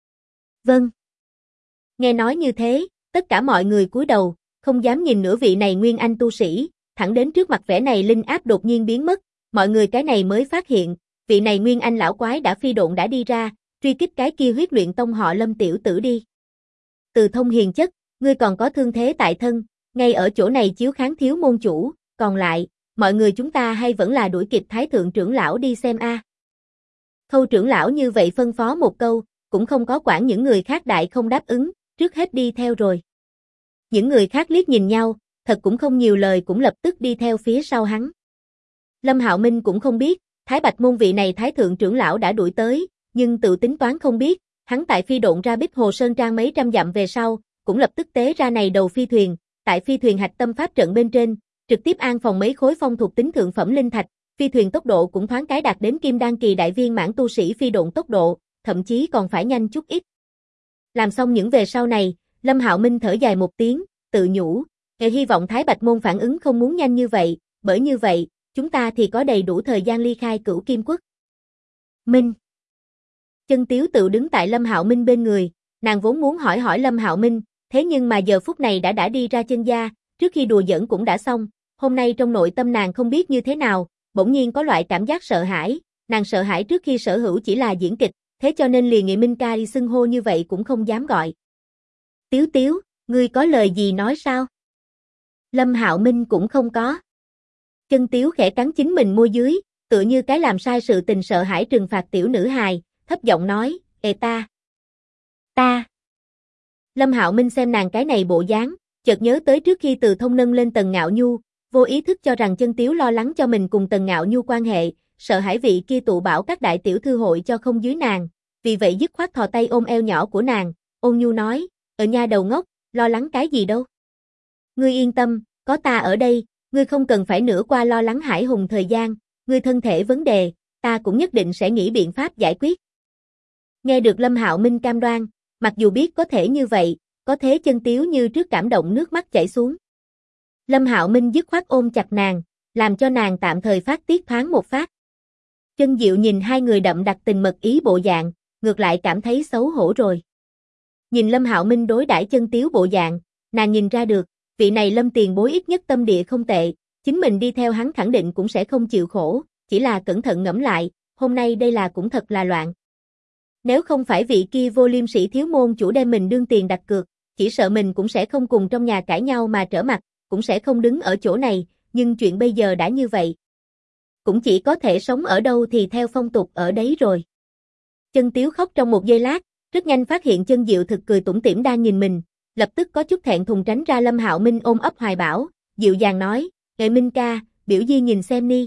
Vâng. Nghe nói như thế, tất cả mọi người cúi đầu, không dám nhìn nửa vị này nguyên anh tu sĩ, thẳng đến trước mặt vẻ này linh áp đột nhiên biến mất, mọi người cái này mới phát hiện, vị này nguyên anh lão quái đã phi độn đã đi ra, truy kích cái kia huyết luyện tông họ Lâm tiểu tử đi. Từ Thông hiền chất, ngươi còn có thương thế tại thân, ngay ở chỗ này chiếu kháng thiếu môn chủ, còn lại, mọi người chúng ta hay vẫn là đuổi kịp Thái thượng trưởng lão đi xem a. Khâu trưởng lão như vậy phân phó một câu, cũng không có quản những người khác đại không đáp ứng, trước hết đi theo rồi. Những người khác liếc nhìn nhau, thật cũng không nhiều lời cũng lập tức đi theo phía sau hắn. Lâm Hạo Minh cũng không biết, Thái Bạch môn vị này Thái thượng trưởng lão đã đuổi tới, nhưng tự tính toán không biết, hắn tại phi độn ra Bích Hồ Sơn Trang mấy trăm dặm về sau, cũng lập tức tế ra này đầu phi thuyền, tại phi thuyền hạch tâm pháp trận bên trên, trực tiếp an phòng mấy khối phong thuộc tính thượng phẩm linh thạch, phi thuyền tốc độ cũng thoáng cái đạt đến kim đan kỳ đại viên mãn tu sĩ phi độn tốc độ, thậm chí còn phải nhanh chút ít. Làm xong những về sau này, Lâm Hạo Minh thở dài một tiếng, tự nhủ, hy vọng Thái Bạch môn phản ứng không muốn nhanh như vậy, bởi như vậy, chúng ta thì có đầy đủ thời gian ly khai Cửu Kim Quốc. Minh. Chân Tiếu tự đứng tại Lâm Hạo Minh bên người, nàng vốn muốn hỏi Lâm Hạo Minh, thế nhưng mà giờ phút này đã đi ra chân gia, trước khi đùa giỡn cũng đã xong, hôm nay trong nội tâm nàng không biết như thế nào, bỗng nhiên có loại cảm giác sợ hãi, nàng sợ hãi trước khi sở hữu chỉ là diễn kịch, thế cho nên liền nghị Minh ca đi xưng hô như vậy cũng không dám gọi. Tiếu Tiếu, ngươi có lời gì nói sao? Lâm Hạo Minh cũng không có. Chân Tiếu khẽ cắn chính mình môi dưới, tựa như cái làm sai sự tình sợ hãi trừng phạt tiểu nữ hài, thấp giọng nói, ta. Lâm Hạo Minh xem nàng cái này bộ dáng, chợt nhớ tới trước khi từ thông nâng lên Tần Ngạo Nhu, vô ý thức cho rằng Chân Tiếu lo lắng cho mình cùng Tần Ngạo Nhu quan hệ, sợ hãi vị kia tụ bảo các đại tiểu thư hội cho không dưới nàng, vì vậy dứt khoát thò tay ôm eo nhỏ của nàng, ôn nhu nói, nha đầu ngốc, lo lắng cái gì đâu. Ngươi yên tâm, có ta ở đây, ngươi không cần phải nữa qua lo lắng hải hùng thời gian, ngươi thân thể vấn đề, ta cũng nhất định sẽ nghĩ biện pháp giải quyết. Nghe được Lâm Hạo Minh cam đoan, mặc dù biết có thể như vậy, có thế Chân Tiếu như trước cảm động nước mắt chảy xuống. Lâm Hạo Minh dứt khoát ôm chặt nàng, làm cho nàng tạm thời phát tiết thoáng một phát. Chân Diệu nhìn hai người đậm đặc tình mật ý bộ dạng, ngược lại cảm thấy xấu hổ rồi. Nhìn Lâm Hạo Minh đối đãi Chân Tiếu bộ dạng, nàng nhìn ra được, vị này Lâm tiền bối ít nhất tâm địa không tệ, chính mình đi theo hắn khẳng định cũng sẽ không chịu khổ, chỉ là cẩn thận ngẫm lại, hôm nay đây là cũng thật là loạn. Nếu không phải vị kia vô liêm sĩ thiếu môn chủ đem mình đương tiền đặt cược, chỉ sợ mình cũng sẽ không cùng trong nhà cãi nhau mà trở mặt, cũng sẽ không đứng ở chỗ này, nhưng chuyện bây giờ đã như vậy. Cũng chỉ có thể sống ở đâu thì theo phong tục ở đấy rồi. Chân Tiếu khóc trong một giây lát, rất nhanh phát hiện Chân Diệu thực cười tủm tỉm đang nhìn mình, lập tức có chút thẹn thùng tránh ra Lâm Hạo Minh ôm ấp hoài bảo, dịu dàng nói, Minh ca, biểu di nhìn xem ni.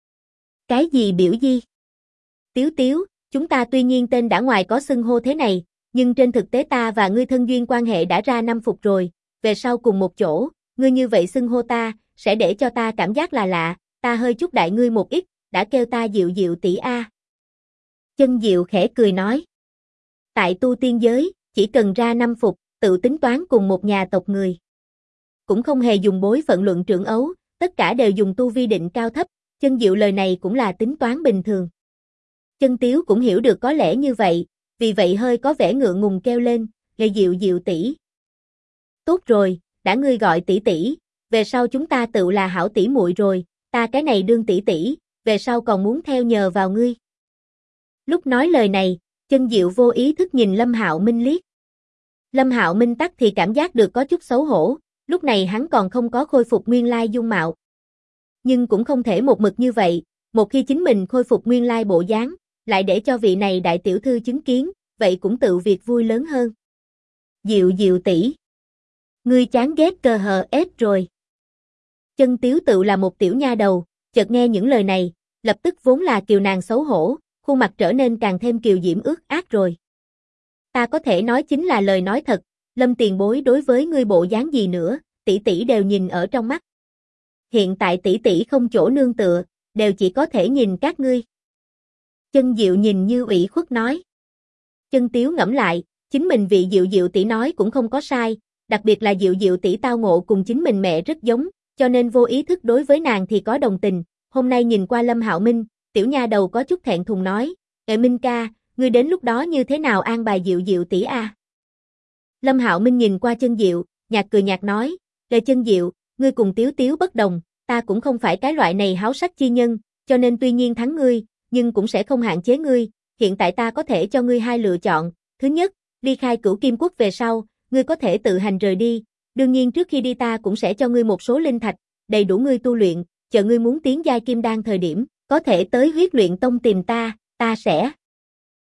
Cái gì biểu di? Tiếu Tiếu, chúng ta tuy nhiên tên đã ngoài có xưng hô thế này, nhưng trên thực tế ta và ngươi thân duyên quan hệ đã ra năm phục rồi, về sau cùng một chỗ, ngươi như vậy xưng hô ta, sẽ để cho ta cảm giác là lạ, ta hơi chút đại ngươi một ít, đã kêu ta Diệu Diệu tỷ a. Chân Diệu khẽ cười nói, tại tu tiên giới, chỉ cần ra năm phục, tự tính toán cùng một nhà tộc người. Cũng không hề dùng bối phận luận trưởng ấu, tất cả đều dùng tu vi định cao thấp, Chân Diệu lời này cũng là tính toán bình thường. Chân Tiếu cũng hiểu được có lẽ như vậy, vì vậy hơi có vẻ ngượng ngùng kêu lên, Diệu Diệu tỷ. Tốt rồi, đã ngươi gọi tỷ tỷ, về sau chúng ta tự là hảo tỷ muội rồi, ta cái này đương tỷ tỷ, về sau còn muốn theo nhờ vào ngươi. Lúc nói lời này, Chân Diệu vô ý thức nhìn Lâm Hạo Minh liếc. Lâm Hạo Minh tắc thì cảm giác được có chút xấu hổ, lúc này hắn còn không có khôi phục nguyên lai dung mạo. Nhưng cũng không thể một mực như vậy, một khi chính mình khôi phục nguyên lai bộ dáng, lại để cho vị này đại tiểu thư chứng kiến, vậy cũng tự việc vui lớn hơn. Diệu Diệu tỷ, ngươi chán ghét cờ hờ ết rồi. Chân Tiếu tự là một tiểu nha đầu, chợt nghe những lời này, lập tức vốn là kiều nàng xấu hổ, khuôn mặt trở nên càng thêm kiều diễm ướt át rồi. Ta có thể nói chính là lời nói thật, Lâm tiền bối đối với ngươi bộ dáng gì nữa, tỷ tỷ đều nhìn ở trong mắt. Hiện tại tỷ tỷ không chỗ nương tựa, đều chỉ có thể nhìn các ngươi. Chân Diệu nhìn như ủy khuất nói. Chân Tiếu ngẫm lại, chính mình vị Diệu Diệu tỷ nói cũng không có sai, đặc biệt là Diệu Diệu tỷ tao ngộ cùng chính mình mẹ rất giống, cho nên vô ý thức đối với nàng thì có đồng tình. Hôm nay nhìn qua Lâm Hạo Minh, tiểu nha đầu có chút thẹn thùng nói, Minh ca, ngươi đến lúc đó như thế nào an bài Diệu Diệu tỷ a? Lâm Hạo Minh nhìn qua Chân Diệu, nhạt cười nhạt nói, Chân Diệu, ngươi cùng Tiếu Tiếu bất đồng, ta cũng không phải cái loại này háo sắc chi nhân, cho nên tuy nhiên thắng ngươi, nhưng cũng sẽ không hạn chế ngươi, hiện tại ta có thể cho ngươi hai lựa chọn, thứ nhất, ly khai Cửu Kim Quốc về sau, ngươi có thể tự hành rời đi, đương nhiên trước khi đi ta cũng sẽ cho ngươi một số linh thạch, đầy đủ ngươi tu luyện, chờ ngươi muốn tiến giai kim đan thời điểm, có thể tới Huyết Luyện Tông tìm ta, ta sẽ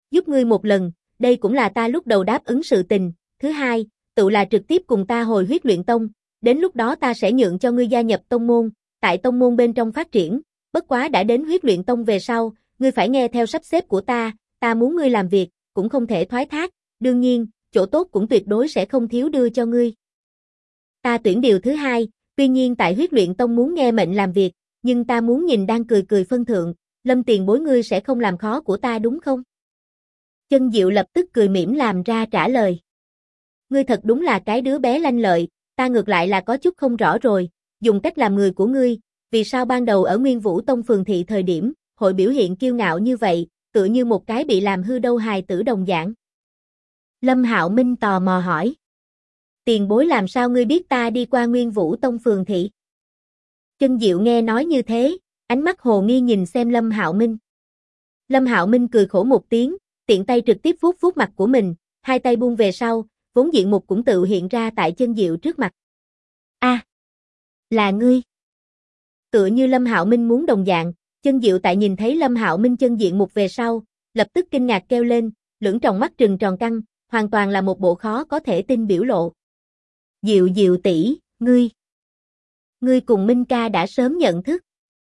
giúp ngươi một lần, đây cũng là ta lúc đầu đáp ứng sự tình, thứ hai, tự là trực tiếp cùng ta hồi Huyết Luyện Tông, đến lúc đó ta sẽ nhượng cho ngươi gia nhập tông môn, tại tông môn bên trong phát triển, bất quá đã đến Huyết Luyện Tông về sau, ngươi phải nghe theo sắp xếp của ta muốn ngươi làm việc, cũng không thể thoái thác, đương nhiên, chỗ tốt cũng tuyệt đối sẽ không thiếu đưa cho ngươi. Ta tuyển điều thứ hai, tuy nhiên tại Huyết Luyện Tông muốn nghe mệnh làm việc, nhưng ta muốn nhìn đang cười cười phân thượng, Lâm tiền bối ngươi sẽ không làm khó của ta đúng không? Chân Diệu lập tức cười mỉm làm ra trả lời. Ngươi thật đúng là cái đứa bé lanh lợi, ta ngược lại là có chút không rõ rồi, dùng cách làm người của ngươi, vì sao ban đầu ở Nguyên Vũ Tông phường thị thời điểm, hội biểu hiện kiêu ngạo như vậy, tựa như một cái bị làm hư đâu hài tử đồng dạng. Lâm Hạo Minh tò mò hỏi. Tiền bối làm sao ngươi biết ta đi qua Nguyên Vũ Tông phường thị? Chân Diệu nghe nói như thế, ánh mắt hồ nghi nhìn xem Lâm Hạo Minh. Lâm Hạo Minh cười khổ một tiếng, tiện tay trực tiếp vuốt vuốt mặt của mình, hai tay buông về sau, vốn diện mục cũng tự hiện ra tại Chân Diệu trước mặt. A, là ngươi. Tựa như Lâm Hạo Minh muốn đồng dạng, Chân Diệu tại nhìn thấy Lâm Hạo Minh chân diện mục về sau, lập tức kinh ngạc kêu lên, lưỡng tròng mắt trừng tròn căng, hoàn toàn là một bộ khó có thể tin biểu lộ. Diệu Diệu tỷ, ngươi cùng Minh ca đã sớm nhận thức.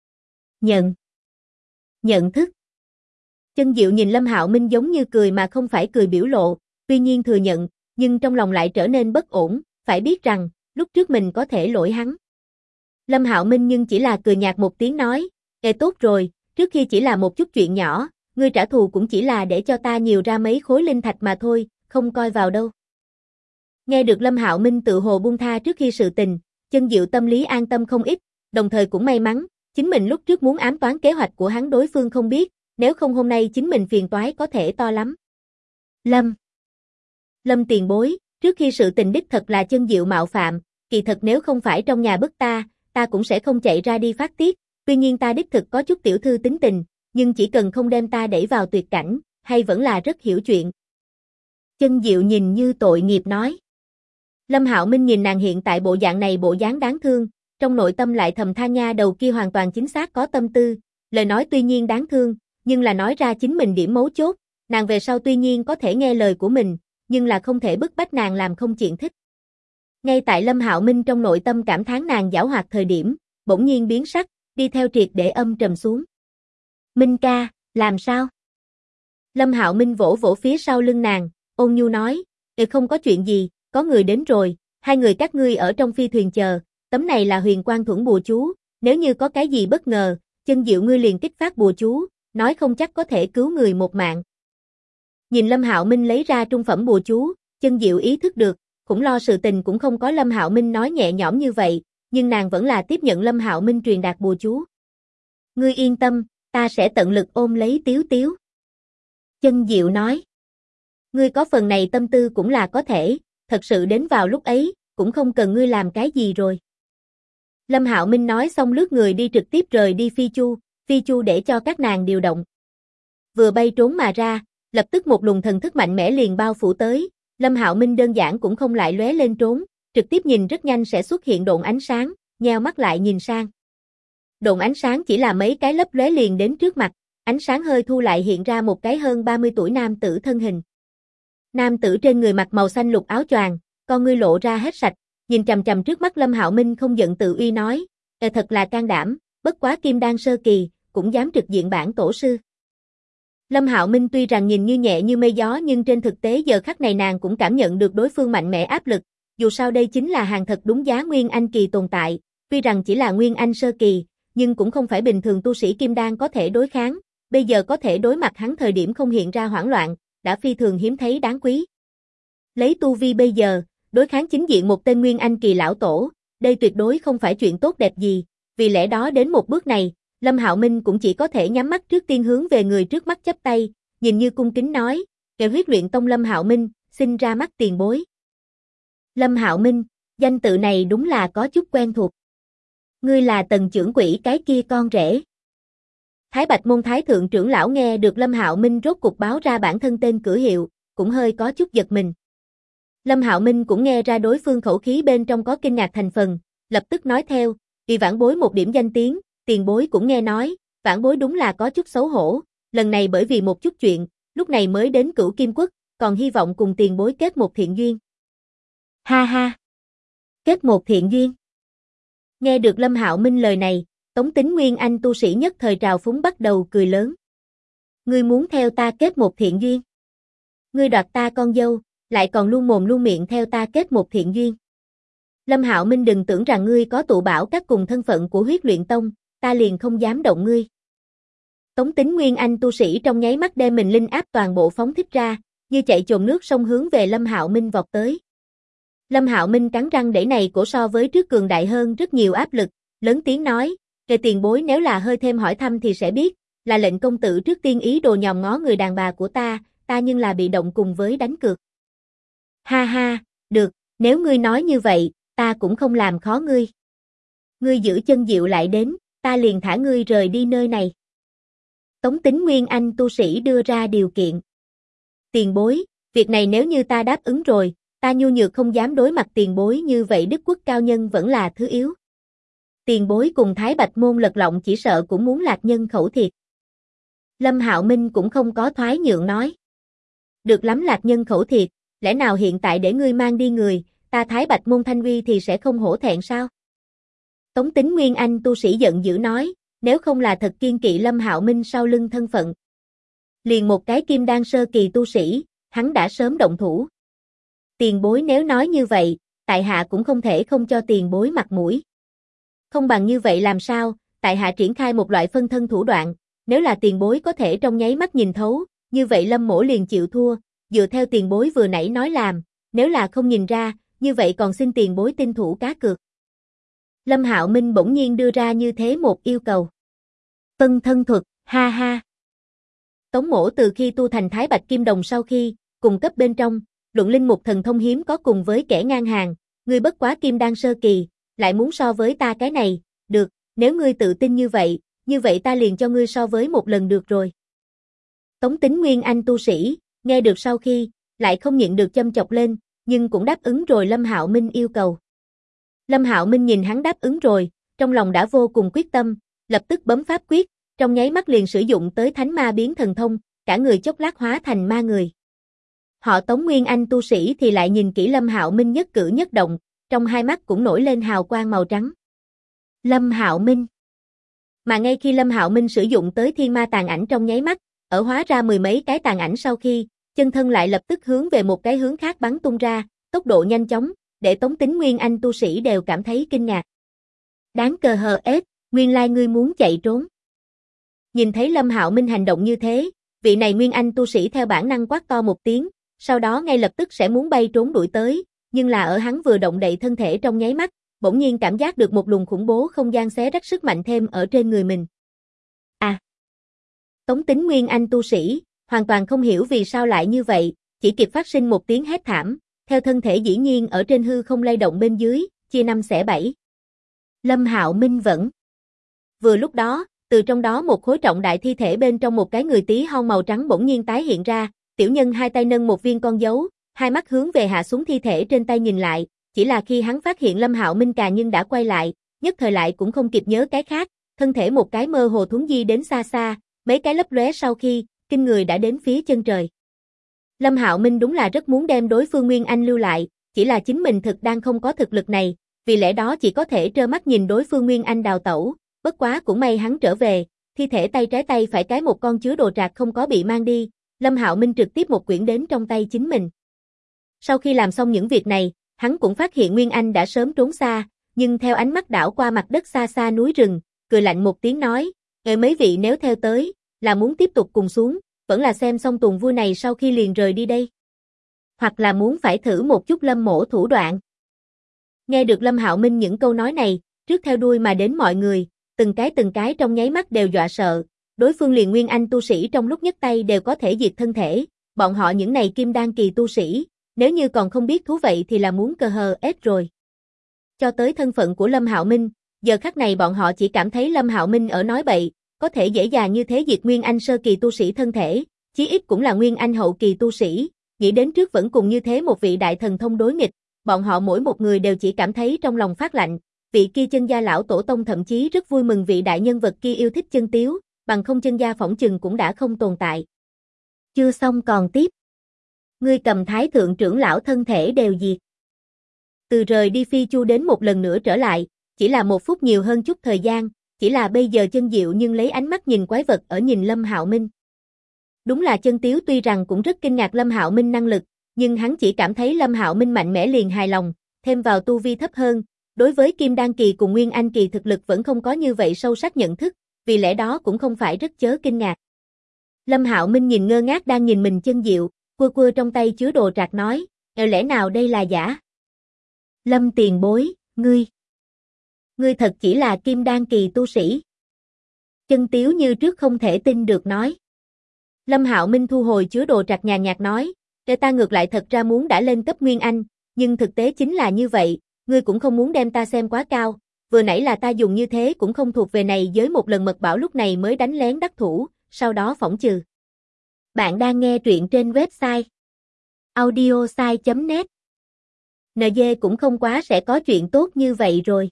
Nhận thức. Chân Diệu nhìn Lâm Hạo Minh giống như cười mà không phải cười biểu lộ, tuy nhiên thừa nhận, nhưng trong lòng lại trở nên bất ổn, phải biết rằng, lúc trước mình có thể lỗi hắn. Lâm Hạo Minh nhưng chỉ là cười nhạt một tiếng nói, tốt rồi, trước khi chỉ là một chút chuyện nhỏ, ngươi trả thù cũng chỉ là để cho ta nhiều ra mấy khối linh thạch mà thôi, không coi vào đâu. Nghe được Lâm Hạo Minh tự hồ buông tha trước khi sự tình, Chân Diệu tâm lý an tâm không ít, đồng thời cũng may mắn, chính mình lúc trước muốn ám toán kế hoạch của hắn đối phương không biết, nếu không hôm nay chính mình phiền toái có thể to lắm. Lâm tiền bối, trước khi sự tình đích thật là Chân Diệu mạo phạm, kỳ thật nếu không phải trong nhà bức ta cũng sẽ không chạy ra đi phát tiết, tuy nhiên ta đích thực có chút tiểu thư tính tình, nhưng chỉ cần không đem ta đẩy vào tuyệt cảnh, hay vẫn là rất hiểu chuyện. Chân Diệu nhìn như tội nghiệp nói. Lâm Hạo Minh nhìn nàng hiện tại bộ dạng này bộ dáng đáng thương, trong nội tâm lại thầm than nha đầu kia hoàn toàn chính xác có tâm tư, lời nói tuy nhiên đáng thương, nhưng là nói ra chính mình điểm mấu chốt, nàng về sau tuy nhiên có thể nghe lời của mình, nhưng là không thể bức bách nàng làm không chuyện thích. Ngay tại Lâm Hạo Minh trong nội tâm cảm thán nàng giảo hoạt thời điểm, bỗng nhiên biến sắc, đi theo triệt để âm trầm xuống. Minh ca, làm sao? Lâm Hạo Minh vỗ vỗ phía sau lưng nàng, ôn nhu nói, không có chuyện gì, có người đến rồi, hai người các ngươi ở trong phi thuyền chờ, tấm này là Huyền Quang Thuẫn bùa chú, nếu như có cái gì bất ngờ, Chân Diệu ngươi liền kích phát bùa chú, nói không chắc có thể cứu người một mạng. Nhìn Lâm Hạo Minh lấy ra trung phẩm bùa chú, Chân Diệu ý thức được, cũng lo sự tình cũng không có Lâm Hạo Minh nói nhẹ nhõm như vậy, nhưng nàng vẫn là tiếp nhận Lâm Hạo Minh truyền đạt bùa chú. Ngươi yên tâm, ta sẽ tận lực ôm lấy Tiếu Tiếu. Chân Diệu nói. Ngươi có phần này tâm tư cũng là có thể, thật sự đến vào lúc ấy, cũng không cần ngươi làm cái gì rồi. Lâm Hạo Minh nói xong lướt người đi trực tiếp rời đi phi chu để cho các nàng điều động. Vừa bay trốn mà ra, lập tức một luồng thần thức mạnh mẽ liền bao phủ tới, Lâm Hạo Minh đơn giản cũng không lại lóe lên trốn, trực tiếp nhìn rất nhanh sẽ xuất hiện độn ánh sáng, nheo mắt lại nhìn sang. Độn ánh sáng chỉ là mấy cái lấp lóe liền đến trước mặt, ánh sáng hơi thu lại hiện ra một cái hơn 30 tuổi nam tử thân hình. Nam tử trên người mặc màu xanh lục áo choàng, con ngươi lộ ra hết sạch, nhìn chằm chằm trước mắt Lâm Hạo Minh không giận tự uy nói, thật là can đảm, bất quá kim đan sơ kỳ, cũng dám trực diện bản tổ sư. Lâm Hạo Minh tuy rằng nhìn như nhẹ như mây gió nhưng trên thực tế giờ khắc này nàng cũng cảm nhận được đối phương mạnh mẽ áp lực, dù sao đây chính là hàng thật đúng giá Nguyên Anh kỳ tồn tại, tuy rằng chỉ là Nguyên Anh sơ kỳ, nhưng cũng không phải bình thường tu sĩ kim đan có thể đối kháng, bây giờ có thể đối mặt hắn thời điểm không hiện ra hoảng loạn, đã phi thường hiếm thấy đáng quý. Lấy tu vi bây giờ, đối kháng chính diện một tên Nguyên Anh kỳ lão tổ, đây tuyệt đối không phải chuyện tốt đẹp gì, vì lẽ đó đến một bước này, Lâm Hạo Minh cũng chỉ có thể nhắm mắt trước tiên hướng về người trước mắt chắp tay, nhìn như cung kính nói, kẻ Huyết Luyện Tông Lâm Hạo Minh, xin ra mắt tiền bối. Lâm Hạo Minh, danh tự này đúng là có chút quen thuộc. Ngươi là Tần trưởng quỹ cái kia con rể. Thái Bạch môn thái thượng trưởng lão nghe được Lâm Hạo Minh rốt cục báo ra bản thân tên cửa hiệu, cũng hơi có chút giật mình. Lâm Hạo Minh cũng nghe ra đối phương khẩu khí bên trong có kinh ngạc thành phần, lập tức nói theo, vì vãn bối một điểm danh tiếng, tiền bối cũng nghe nói, vãn bối đúng là có chút xấu hổ, lần này bởi vì một chút chuyện, lúc này mới đến Cửu Kim Quốc, còn hy vọng cùng tiền bối kết một thiện duyên. Ha ha! Kết một thiện duyên. Nghe được Lâm Hạo Minh lời này, Tống Tính Nguyên Anh tu sĩ nhất thời trào phúng bắt đầu cười lớn. Ngươi muốn theo ta kết một thiện duyên? Ngươi đoạt ta con dâu, lại còn luôn mồm luôn miệng theo ta kết một thiện duyên. Lâm Hạo Minh đừng tưởng rằng ngươi có tụ bảo các cùng thân phận của Huyết Luyện Tông, ta liền không dám động ngươi. Tống Tính Nguyên Anh tu sĩ trong nháy mắt đem mình linh áp toàn bộ phóng thích ra, như chạy chồn nước sông hướng về Lâm Hạo Minh vọt tới. Lâm Hạo Minh cắn răng đẩy này cổ so với trước cường đại hơn rất nhiều áp lực, lớn tiếng nói, "Về tiền bối nếu là hơi thêm hỏi thăm thì sẽ biết, là lệnh công tử trước tiên ý đồ nhòm ngó người đàn bà của ta nhưng là bị động cùng với đánh cược." Ha ha, được, nếu ngươi nói như vậy, ta cũng không làm khó ngươi. Ngươi giữ chân dịu lại đến, ta liền thả ngươi rời đi nơi này. Tống Tính Nguyên Anh tu sĩ đưa ra điều kiện. Tiền bối, việc này nếu như ta đáp ứng rồi, ta nhu nhược không dám đối mặt tiền bối như vậy đức quốc cao nhân vẫn là thứ yếu. Tiền bối cùng Thái Bạch Môn lật lọng chỉ sợ cũng muốn lạc nhân khẩu thiệt. Lâm Hạo Minh cũng không có thoái nhượng nói. Được lắm lạc nhân khẩu thiệt, lẽ nào hiện tại để ngươi mang đi người, ta Thái Bạch Môn thanh uy thì sẽ không hổ thẹn sao? Tống Tính Nguyên Anh tu sĩ giận dữ nói, nếu không là thật kiên kỵ Lâm Hạo Minh sau lưng thân phận. Liền một cái kim đan sơ kỳ tu sĩ, hắn đã sớm động thủ. Tiền bối nếu nói như vậy, tại hạ cũng không thể không cho tiền bối mặt mũi. Không bằng như vậy làm sao, tại hạ triển khai một loại phân thân thủ đoạn, nếu là tiền bối có thể trong nháy mắt nhìn thấu, như vậy Lâm mỗ liền chịu thua, dựa theo tiền bối vừa nãy nói làm, nếu là không nhìn ra, như vậy còn xin tiền bối tin thủ cá cược. Lâm Hạo Minh bỗng nhiên đưa ra như thế một yêu cầu. Phân thân thuật, ha ha. Tống mỗ từ khi tu thành Thái Bạch Kim Đồng sau khi, cùng cấp bên trong, luận linh mục thần thông hiếm có cùng với kẻ ngang hàng, ngươi bất quá kim đan sơ kỳ, lại muốn so với ta cái này, được, nếu ngươi tự tin như vậy ta liền cho ngươi so với một lần được rồi. Tống Tính Nguyên Anh tu sĩ, nghe được sau khi, lại không nhịn được châm chọc lên, nhưng cũng đáp ứng rồi Lâm Hạo Minh yêu cầu. Lâm Hạo Minh nhìn hắn đáp ứng rồi, trong lòng đã vô cùng quyết tâm, lập tức bấm pháp quyết, trong nháy mắt liền sử dụng tới Thánh Ma biến thần thông, cả người chốc lát hóa thành ma người. Họ Tống Nguyên Anh tu sĩ thì lại nhìn kỹ Lâm Hạo Minh nhất cử nhất động, trong hai mắt cũng nổi lên hào quang màu trắng. Lâm Hạo Minh. Mà ngay khi Lâm Hạo Minh sử dụng tới Thiên Ma tàn ảnh trong nháy mắt, ở hóa ra mười mấy cái tàn ảnh sau khi, chân thân lại lập tức hướng về một cái hướng khác bắn tung ra, tốc độ nhanh chóng, để Tống Tính Nguyên Anh tu sĩ đều cảm thấy kinh ngạc. Đáng cờ hờ ết, nguyên lai ngươi muốn chạy trốn. Nhìn thấy Lâm Hạo Minh hành động như thế, vị này Nguyên Anh tu sĩ theo bản năng quát to một tiếng, sau đó ngay lập tức sẽ muốn bay trốn đuổi tới, nhưng là ở hắn vừa động đậy thân thể trong nháy mắt, bỗng nhiên cảm giác được một luồng khủng bố không gian xé rách sức mạnh thêm ở trên người mình. À! Tống Tính Nguyên Anh tu sĩ, hoàn toàn không hiểu vì sao lại như vậy, chỉ kịp phát sinh một tiếng hét thảm, theo thân thể dĩ nhiên ở trên hư không lay động bên dưới, chia năm xẻ bảy. Lâm Hạo Minh vẫn. Vừa lúc đó, từ trong đó một khối trọng đại thi thể bên trong một cái người tí hon màu trắng bỗng nhiên tái hiện ra, tiểu nhân hai tay nâng một viên con dấu, hai mắt hướng về hạ xuống thi thể trên tay nhìn lại, chỉ là khi hắn phát hiện Lâm Hạo Minh nhưng đã quay lại, nhất thời lại cũng không kịp nhớ cái khác, thân thể một cái mơ hồ thuấn di đến xa xa, mấy cái lấp lóe sau khi, kinh người đã đến phía chân trời. Lâm Hạo Minh đúng là rất muốn đem đối phương Nguyên Anh lưu lại, chỉ là chính mình thực đang không có thực lực này, vì lẽ đó chỉ có thể trơ mắt nhìn đối phương Nguyên Anh đào tẩu, bất quá cũng may hắn trở về, thi thể tay trái tay phải cái một con chứa đồ trạc không có bị mang đi, Lâm Hạo Minh trực tiếp một quyển đến trong tay chính mình. Sau khi làm xong những việc này, hắn cũng phát hiện Nguyên Anh đã sớm trốn xa, nhưng theo ánh mắt đảo qua mặt đất xa xa núi rừng, cười lạnh một tiếng nói, mấy vị nếu theo tới, là muốn tiếp tục cùng xuống, vẫn là xem xong tuần vui này sau khi liền rời đi đây. Hoặc là muốn phải thử một chút Lâm mỗ thủ đoạn. Nghe được Lâm Hạo Minh những câu nói này, trước theo đuôi mà đến mọi người, từng cái trong nháy mắt đều dọa sợ, đối phương liền Nguyên Anh tu sĩ trong lúc nhấc tay đều có thể diệt thân thể, bọn họ những này kim đan kỳ tu sĩ, nếu như còn không biết thú vậy thì là muốn cờ hờ ết rồi. Cho tới thân phận của Lâm Hạo Minh, giờ khắc này bọn họ chỉ cảm thấy Lâm Hạo Minh ở nói bậy, có thể dễ dàng như thế diệt Nguyên Anh sơ kỳ tu sĩ thân thể, chí ít cũng là Nguyên Anh hậu kỳ tu sĩ, nghĩ đến trước vẫn cùng như thế một vị đại thần thông đối nghịch, bọn họ mỗi một người đều chỉ cảm thấy trong lòng phát lạnh, vị kia chân gia lão tổ tông thậm chí rất vui mừng vị đại nhân vật kia yêu thích chân tiếu, bằng không chân gia phỏng chừng cũng đã không tồn tại. Chưa xong còn tiếp. Ngươi cầm Thái thượng trưởng lão thân thể đều diệt. Từ rời đi Phi Chu đến một lần nữa trở lại, chỉ là 1 phút nhiều hơn chút thời gian, chỉ là bây giờ Chân Diệu nhưng lấy ánh mắt nhìn quái vật ở nhìn Lâm Hạo Minh. Đúng là Chân Tiếu tuy rằng cũng rất kinh ngạc Lâm Hạo Minh năng lực, nhưng hắn chỉ cảm thấy Lâm Hạo Minh mạnh mẽ liền hài lòng, thêm vào tu vi thấp hơn, đối với Kim Đan kỳ cùng Nguyên Anh kỳ thực lực vẫn không có như vậy sâu sắc nhận thức, vì lẽ đó cũng không phải rất chớ kinh ngạc. Lâm Hạo Minh nhìn ngơ ngác đang nhìn mình Chân Diệu, quơ trong tay chứa đồ trạc nói, lẽ nào đây là giả? Lâm tiền bối, ngươi thật chỉ là Kim Đan kỳ tu sĩ. Chân Tiếu như trước không thể tin được nói. Lâm Hạo Minh thu hồi chứa đồ trạc nhàn nhạt nói, ta ngược lại thật ra muốn đã lên cấp Nguyên Anh, nhưng thực tế chính là như vậy, ngươi cũng không muốn đem ta xem quá cao, vừa nãy là ta dùng như thế cũng không thuộc về này giới một lần mật bảo lúc này mới đánh lén đắc thủ, sau đó phỏng trừ. Bạn đang nghe truyện trên website audiosai.net. NG cũng không quá sẽ có chuyện tốt như vậy rồi.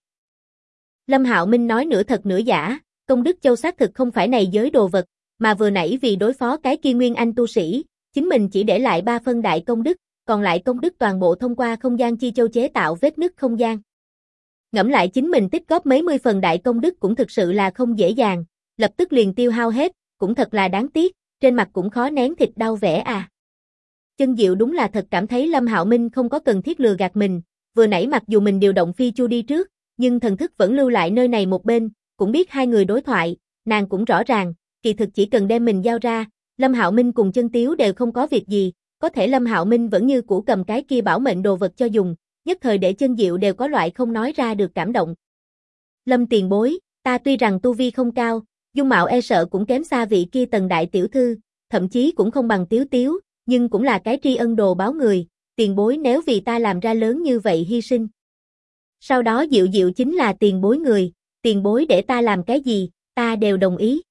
Lâm Hạo Minh nói nửa thật nửa giả, công đức châu xác thực không phải này giới đồ vật, mà vừa nãy vì đối phó cái kia Nguyên Anh tu sĩ, chính mình chỉ để lại 3 phân đại công đức, còn lại công đức toàn bộ thông qua không gian chi châu chế tạo vết nứt không gian. Ngẫm lại chính mình tích góp mấy mươi phần đại công đức cũng thực sự là không dễ dàng, lập tức liền tiêu hao hết, cũng thật là đáng tiếc, trên mặt cũng khó nén thịt đau vẻ à. Chân Diệu đúng là thật cảm thấy Lâm Hạo Minh không có cần thiết lừa gạt mình, vừa nãy mặc dù mình điều động Phi Chu đi trước, nhưng thần thức vẫn lưu lại nơi này một bên, cũng biết hai người đối thoại, nàng cũng rõ ràng, kỳ thực chỉ cần đem mình giao ra, Lâm Hạo Minh cùng Chân Tiếu đều không có việc gì, có thể Lâm Hạo Minh vẫn như cũ cầm cái kia bảo mệnh đồ vật cho dùng, nhất thời để Chân Diệu đều có loại không nói ra được cảm động. Lâm tiền bối, ta tuy rằng tu vi không cao, dung mạo e sợ cũng kém xa vị kia Tần đại tiểu thư, thậm chí cũng không bằng Tiếu Tiếu, nhưng cũng là cái tri ân đồ báo người, tiền bối nếu vì ta làm ra lớn như vậy hy sinh. Sau đó Diệu Diệu chính là tiền bối người, tiền bối để ta làm cái gì, ta đều đồng ý.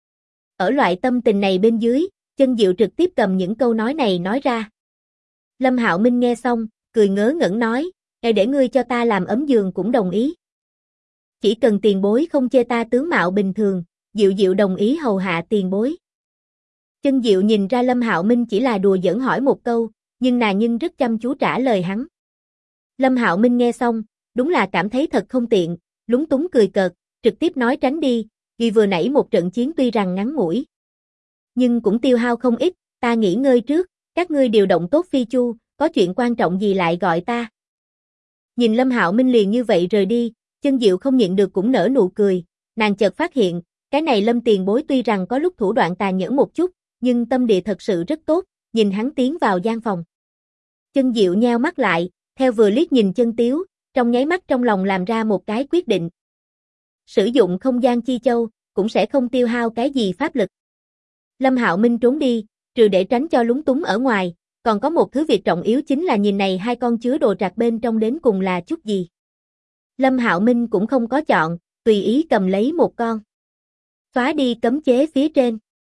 Ở loại tâm tình này bên dưới, Chân Diệu trực tiếp cầm những câu nói này nói ra. Lâm Hạo Minh nghe xong, cười ngớ ngẩn nói, để ngươi cho ta làm ấm giường cũng đồng ý. Chỉ cần tiền bối không chê ta tướng mạo bình thường, Diệu Diệu đồng ý hầu hạ tiền bối. Chân Diệu nhìn ra Lâm Hạo Minh chỉ là đùa giỡn hỏi một câu, nhưng nàng nhưng rất chăm chú trả lời hắn. Lâm Hạo Minh nghe xong, đúng là cảm thấy thật không tiện, lúng túng cười cợt, trực tiếp nói tránh đi, vì vừa nãy một trận chiến tuy rằng ngắn ngủi, nhưng cũng tiêu hao không ít, ta nghỉ ngơi trước, các ngươi điều động tốt Phi Chu, có chuyện quan trọng gì lại gọi ta. Nhìn Lâm Hạo Minh liền như vậy rời đi, Chân Diệu không nhịn được cũng nở nụ cười, nàng chợt phát hiện, cái này Lâm tiền bối tuy rằng có lúc thủ đoạn tàn nhẫn một chút, nhưng tâm địa thật sự rất tốt, nhìn hắn tiến vào gian phòng. Chân Diệu nheo mắt lại, theo vừa liếc nhìn Chân Tiếu, trong nháy mắt trong lòng làm ra một cái quyết định. Sử dụng không gian chi châu, cũng sẽ không tiêu hao cái gì pháp lực. Lâm Hạo Minh trốn đi, trừ để tránh cho lúng túng ở ngoài, còn có một thứ việc trọng yếu chính là nhìn này hai con chứa đồ trạc bên trong đến cùng là chút gì. Lâm Hạo Minh cũng không có chọn, tùy ý cầm lấy một con. Xóa đi cấm chế phía trên.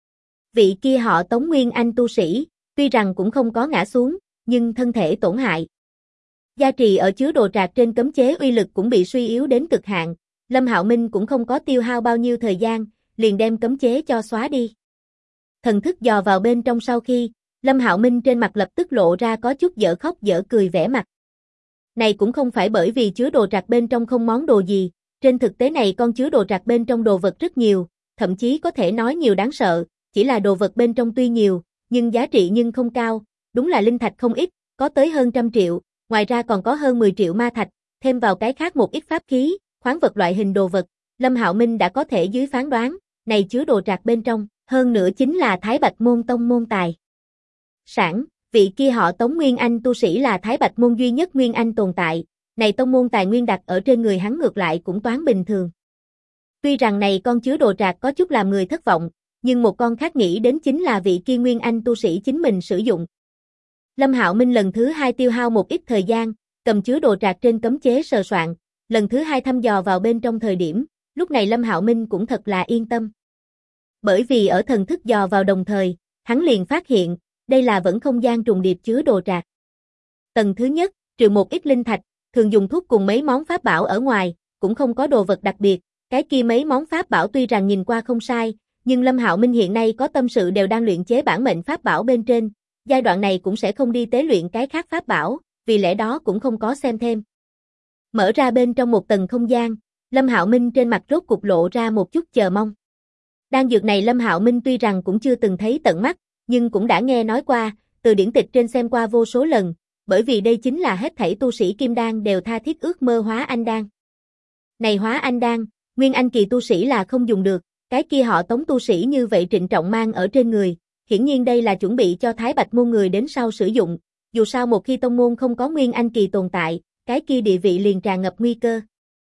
Vị kia họ Tống Nguyên Anh tu sĩ, tuy rằng cũng không có ngã xuống, nhưng thân thể tổn hại. Gia trì ở chứa đồ trạc trên cấm chế uy lực cũng bị suy yếu đến cực hạn, Lâm Hạo Minh cũng không có tiêu hao bao nhiêu thời gian, liền đem cấm chế cho xóa đi. Thần thức dò vào bên trong sau khi, Lâm Hạo Minh trên mặt lập tức lộ ra có chút dở khóc dở cười vẻ mặt. Này cũng không phải bởi vì chứa đồ trạc bên trong không món đồ gì, trên thực tế này con chứa đồ trạc bên trong đồ vật rất nhiều, thậm chí có thể nói nhiều đáng sợ, chỉ là đồ vật bên trong tuy nhiều, nhưng giá trị nhưng không cao, đúng là linh thạch không ít, có tới hơn 100 triệu, ngoài ra còn có hơn 10 triệu ma thạch, thêm vào cái khác một ít pháp khí, khoáng vật loại hình đồ vật, Lâm Hạo Minh đã có thể dưới phán đoán, này chứa đồ trạc bên trong, hơn nữa chính là Thái Bạch môn tông môn tài sản, vị kia họ Tống Nguyên Anh tu sĩ là Thái Bạch môn duy nhất Nguyên Anh tồn tại, này tông môn tài nguyên đặt ở trên người hắn ngược lại cũng toán bình thường. Tuy rằng này con chứa đồ trạc có chút làm người thất vọng, nhưng một con khác nghĩ đến chính là vị kia Nguyên Anh tu sĩ chính mình sử dụng. Lâm Hạo Minh lần thứ hai tiêu hao một ít thời gian, cầm chứa đồ trạc trên cấm chế sờ soạn, lần thứ hai thăm dò vào bên trong thời điểm, lúc này Lâm Hạo Minh cũng thật là yên tâm. Bởi vì ở thần thức dò vào đồng thời, hắn liền phát hiện, đây là vẫn không gian trùng điệp chứa đồ trạc. Tầng thứ nhất, trừ một ít linh thạch, thường dùng thuốc cùng mấy món pháp bảo ở ngoài, cũng không có đồ vật đặc biệt, cái kia mấy món pháp bảo tuy rằng nhìn qua không sai, nhưng Lâm Hạo Minh hiện nay có tâm sự đều đang luyện chế bản mệnh pháp bảo bên trên, giai đoạn này cũng sẽ không đi tế luyện cái khác pháp bảo, vì lẽ đó cũng không có xem thêm. Mở ra bên trong một tầng không gian, Lâm Hạo Minh trên mặt rốt cục lộ ra một chút chờ mong. Đan dược này Lâm Hạo Minh tuy rằng cũng chưa từng thấy tận mắt, nhưng cũng đã nghe nói qua, từ điển tịch trên xem qua vô số lần, bởi vì đây chính là hết thảy tu sĩ kim đan đều tha thiết ước mơ hóa anh đan. Này hóa anh đan, nguyên anh kỳ tu sĩ là không dùng được, cái kia họ Tống tu sĩ như vậy trịnh trọng mang ở trên người, hiển nhiên đây là chuẩn bị cho Thái Bạch môn người đến sau sử dụng, dù sao một khi tông môn không có nguyên anh kỳ tồn tại, cái kia địa vị liền tràn ngập nguy cơ.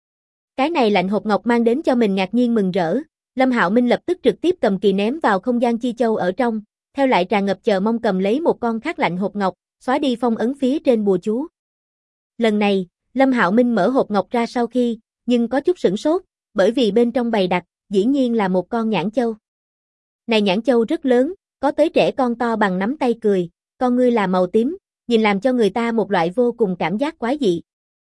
Cái này lạnh hộp ngọc mang đến cho mình ngạc nhiên mừng rỡ, Lâm Hạo Minh lập tức trực tiếp cầm kỳ ném vào không gian chi châu ở trong, theo lại tràn ngập chờ mong cầm lấy một con khác lạnh hộp ngọc, xóa đi phong ấn phía trên bùa chú. Lần này, Lâm Hạo Minh mở hộp ngọc ra sau khi, nhưng có chút sửng sốt, bởi vì bên trong bày đặt, dĩ nhiên là một con nhãn châu. Này nhãn châu rất lớn, có tới trẻ con to bằng nắm tay cười, con ngươi là màu tím, nhìn làm cho người ta một loại vô cùng cảm giác quái dị.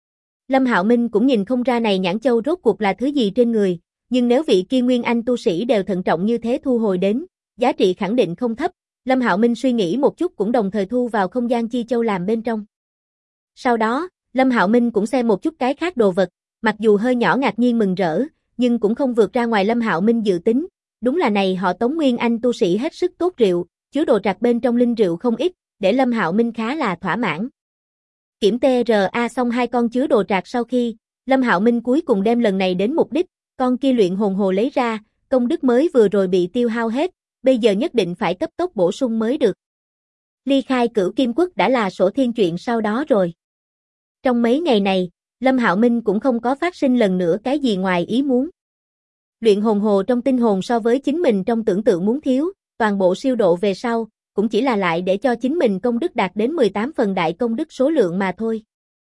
Lâm Hạo Minh cũng nhìn không ra này nhãn châu rốt cuộc là thứ gì trên người, nhưng nếu vị kia nguyên anh tu sĩ đều thận trọng như thế thu hồi đến, giá trị khẳng định không thấp, Lâm Hạo Minh suy nghĩ một chút cũng đồng thời thu vào không gian chi châu làm bên trong. Sau đó, Lâm Hạo Minh cũng xem một chút cái khác đồ vật, mặc dù hơi nhỏ ngạc nhiên mừng rỡ, nhưng cũng không vượt ra ngoài Lâm Hạo Minh dự tính, đúng là này họ Tống nguyên anh tu sĩ hết sức tốt rượu, chứa đồ trạc bên trong linh rượu không ít, để Lâm Hạo Minh khá là thỏa mãn. Kiểm TRA xong hai con chứa đồ trạc sau khi, Lâm Hạo Minh cuối cùng đem lần này đến mục đích, con kia luyện hồn hồ lấy ra, công đức mới vừa rồi bị tiêu hao hết, bây giờ nhất định phải cấp tốc bổ sung mới được. Ly khai Cửu Kim Quốc đã là sổ thiên chuyện sau đó rồi. Trong mấy ngày này, Lâm Hạo Minh cũng không có phát sinh lần nữa cái gì ngoài ý muốn. Luyện hồn hồ trong tinh hồn so với chính mình trong tưởng tượng muốn thiếu, toàn bộ siêu độ về sau, cũng chỉ là lại để cho chính mình công đức đạt đến 18 phần đại công đức số lượng mà thôi.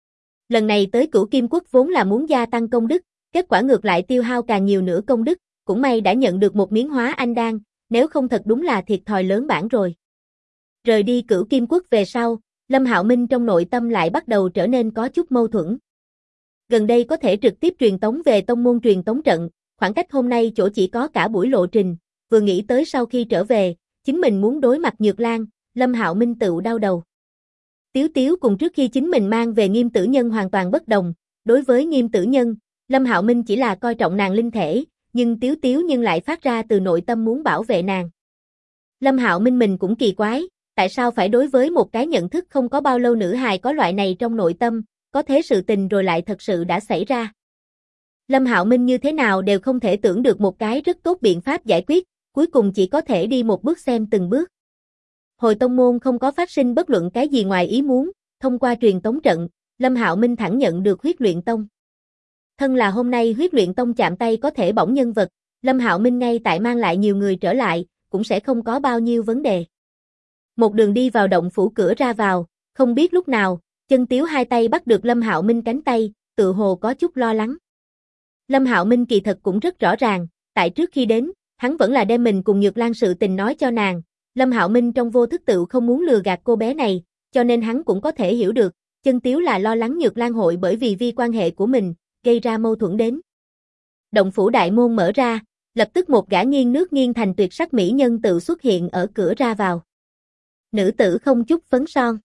Lần này tới Cửu Kim Quốc vốn là muốn gia tăng công đức, kết quả ngược lại tiêu hao càng nhiều nữa công đức, cũng may đã nhận được một miếng hóa anh đan, nếu không thật đúng là thiệt thòi lớn bản rồi. Rời đi Cửu Kim Quốc về sau, Lâm Hạo Minh trong nội tâm lại bắt đầu trở nên có chút mâu thuẫn. Gần đây có thể trực tiếp truyền tống về tông môn truyền tống trận, khoảng cách hôm nay chỗ chỉ có cả buổi lộ trình, vừa nghĩ tới sau khi trở về, chính mình muốn đối mặt Nhược Lan, Lâm Hạo Minh tự đau đầu. Tiếu Tiếu cùng trước khi chính mình mang về Nghiêm Tử Nhân hoàn toàn bất đồng, đối với Nghiêm Tử Nhân, Lâm Hạo Minh chỉ là coi trọng nàng linh thể, nhưng Tiếu Tiếu nhưng lại phát ra từ nội tâm muốn bảo vệ nàng. Lâm Hạo Minh mình cũng kỳ quái, tại sao phải đối với một cái nhận thức không có bao lâu nữ hài có loại này trong nội tâm, có thế sự tình rồi lại thật sự đã xảy ra. Lâm Hạo Minh như thế nào đều không thể tưởng được một cái rất tốt biện pháp giải quyết, cuối cùng chỉ có thể đi một bước xem từng bước. Hồi tông môn không có phát sinh bất luận cái gì ngoài ý muốn, thông qua truyền tống trận, Lâm Hạo Minh thẳng nhận được huyết luyện tông. Thân là hôm nay huyết luyện tông chạm tay có thể bỏng nhân vật, Lâm Hạo Minh ngay tại mang lại nhiều người trở lại, cũng sẽ không có bao nhiêu vấn đề. Một đường đi vào động phủ cửa ra vào, không biết lúc nào, Chân Tiếu hai tay bắt được Lâm Hạo Minh cánh tay, tự hồ có chút lo lắng. Lâm Hạo Minh kỳ thật cũng rất rõ ràng, tại trước khi đến, hắn vẫn là đem mình cùng Nhược Lan sự tình nói cho nàng, Lâm Hạo Minh trong vô thức tự không muốn lừa gạt cô bé này, cho nên hắn cũng có thể hiểu được, Chân Tiếu là lo lắng Nhược Lan hội bởi vì vi quan hệ của mình, gây ra mâu thuẫn đến. Động phủ đại môn mở ra, lập tức một gã nghiêng nước nghiêng thành tuyệt sắc mỹ nhân tự xuất hiện ở cửa ra vào. Nữ tử không chút phấn son,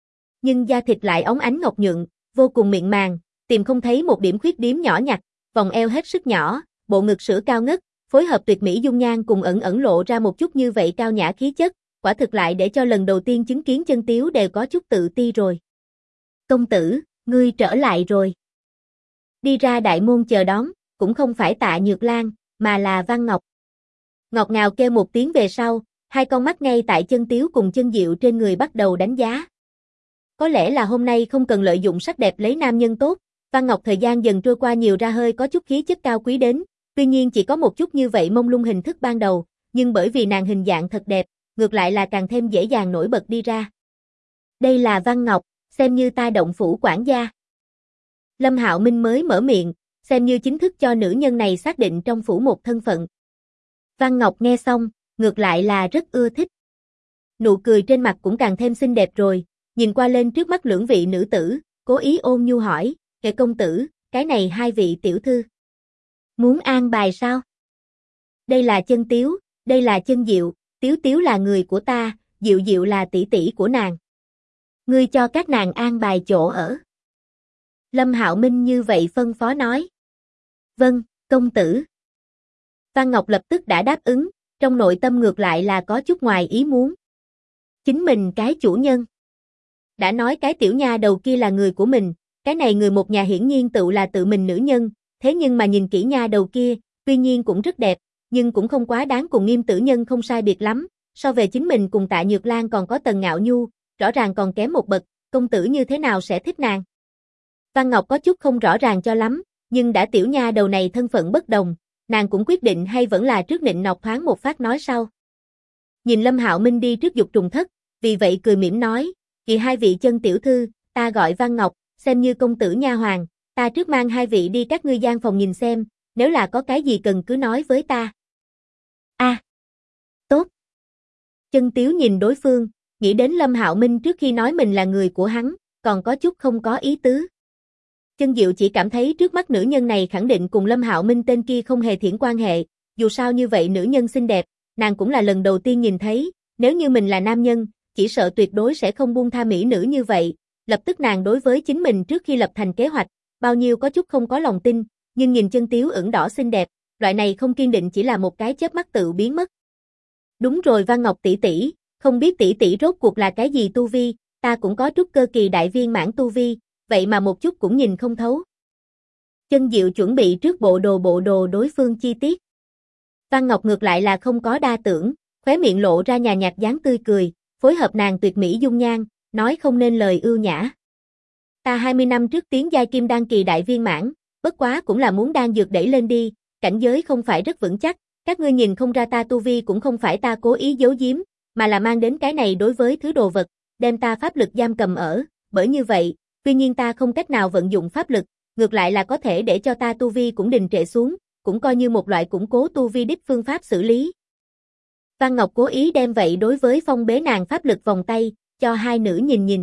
nhưng da thịt lại óng ánh ngọc nhuận, vô cùng mịn màng, tìm không thấy một điểm khuyết điểm nhỏ nhặt, vòng eo hết sức nhỏ, bộ ngực sữa cao ngất, phối hợp tuyệt mỹ dung nhan cùng ẩn ẩn lộ ra một chút như vậy cao nhã khí chất, quả thực lại để cho lần đầu tiên chứng kiến Chân Tiếu đều có chút tự ti rồi. Công tử, ngươi trở lại rồi. Đi ra đại môn chờ đón, cũng không phải Tạ Nhược Lan, mà là Văn Ngọc. Ngọt ngào kêu một tiếng về sau, hai con mắt ngay tại Chân Tiếu cùng Chân Diệu trên người bắt đầu đánh giá. Có lẽ là hôm nay không cần lợi dụng sắc đẹp lấy nam nhân tốt, Văn Ngọc thời gian dần trôi qua nhiều ra hơi có chút khí chất cao quý đến, tuy nhiên chỉ có một chút như vậy mông lung hình thức ban đầu, nhưng bởi vì nàng hình dạng thật đẹp, ngược lại là càng thêm dễ dàng nổi bật đi ra. Đây là Văn Ngọc, xem như ta động phủ quản gia. Lâm Hạo Minh mới mở miệng, xem như chính thức cho nữ nhân này xác định trong phủ một thân phận. Văn Ngọc nghe xong, ngược lại là rất ưa thích. Nụ cười trên mặt cũng càng thêm xinh đẹp rồi, nhìn qua lên trước mắt lưỡng vị nữ tử, cố ý ôn nhu hỏi, kệ công tử, cái này hai vị tiểu thư. Muốn an bài sao? Đây là Chân Tiếu, Đây là Chân Diệu, Tiếu Tiếu là người của ta, Diệu Diệu là tỷ tỷ của nàng. Ngươi cho các nàng an bài chỗ ở. Lâm Hạo Minh như vậy phân phó nói. Vâng, công tử. Văn Ngọc lập tức đã đáp ứng, trong nội tâm ngược lại là có chút ngoài ý muốn. Chính mình cái chủ nhân. Đã nói cái tiểu nha đầu kia là người của mình, cái này người một nhà hiển nhiên tự là tự mình nữ nhân, thế nhưng mà nhìn kỹ nha đầu kia, tuy nhiên cũng rất đẹp, nhưng cũng không quá đáng cùng Nghiêm tử nhân không sai biệt lắm, so về chính mình cùng Tạ Nhược Lan còn có Tần Ngạo Nhu, rõ ràng còn kém một bậc, công tử như thế nào sẽ thích nàng? Văn Ngọc có chút không rõ ràng cho lắm, nhưng đã tiểu nha đầu này thân phận bất đồng, nàng cũng quyết định hay vẫn là trước nịnh nọt thoáng một phát nói sau. Nhìn Lâm Hạo Minh đi trước Dục Trùng Thất, vì vậy cười mỉm nói, "Kỳ hai vị Chân tiểu thư, ta gọi Văn Ngọc, xem như công tử nha hoàn, ta trước mang hai vị đi các ngươi gian phòng nhìn xem, nếu là có cái gì cần cứ nói với ta." Tốt. Chân Tiếu nhìn đối phương, nghĩ đến Lâm Hạo Minh trước khi nói mình là người của hắn, còn có chút không có ý tứ. Chân Diệu chỉ cảm thấy trước mắt nữ nhân này khẳng định cùng Lâm Hạo Minh tên kia không hề thiện quan hệ, dù sao như vậy nữ nhân xinh đẹp, nàng cũng là lần đầu tiên nhìn thấy, nếu như mình là nam nhân, chỉ sợ tuyệt đối sẽ không buông tha mỹ nữ như vậy, lập tức nàng đối với chính mình trước khi lập thành kế hoạch, bao nhiêu có chút không có lòng tin, nhưng nhìn Chân Tiếu ửng đỏ xinh đẹp, loại này không kiên định chỉ là một cái chớp mắt tự biến mất. Đúng rồi Văn Ngọc tỷ tỷ, không biết tỷ tỷ rốt cuộc là cái gì tu vi, ta cũng có trúc cơ kỳ đại viên mãn tu vi, vậy mà một chút cũng nhìn không thấu. Chân Diệu chuẩn bị trước bộ đồ đối phương chi tiết. Văn Ngọc ngược lại là không có đa tưởng, khóe miệng lộ ra nhàn nhạt dáng tươi cười, phối hợp nàng tuyệt mỹ dung nhan, nói không nên lời ưu nhã. Ta 20 năm trước tiến giai kim đan kỳ đại viên mãn, bất quá cũng là muốn đan dược đẩy lên đi, cảnh giới không phải rất vững chắc, các ngươi nhìn không ra ta tu vi cũng không phải ta cố ý giấu giếm, mà là mang đến cái này đối với thứ đồ vật, đem ta pháp lực giam cầm ở, bởi như vậy, tuy nhiên ta không cách nào vận dụng pháp lực, ngược lại là có thể để cho ta tu vi cũng đình trệ xuống, cũng coi như một loại củng cố tu vi đích phương pháp xử lý. Văn Ngọc cố ý đem vậy đối với phong bế nàng pháp lực vòng tay, cho hai nữ nhìn nhìn.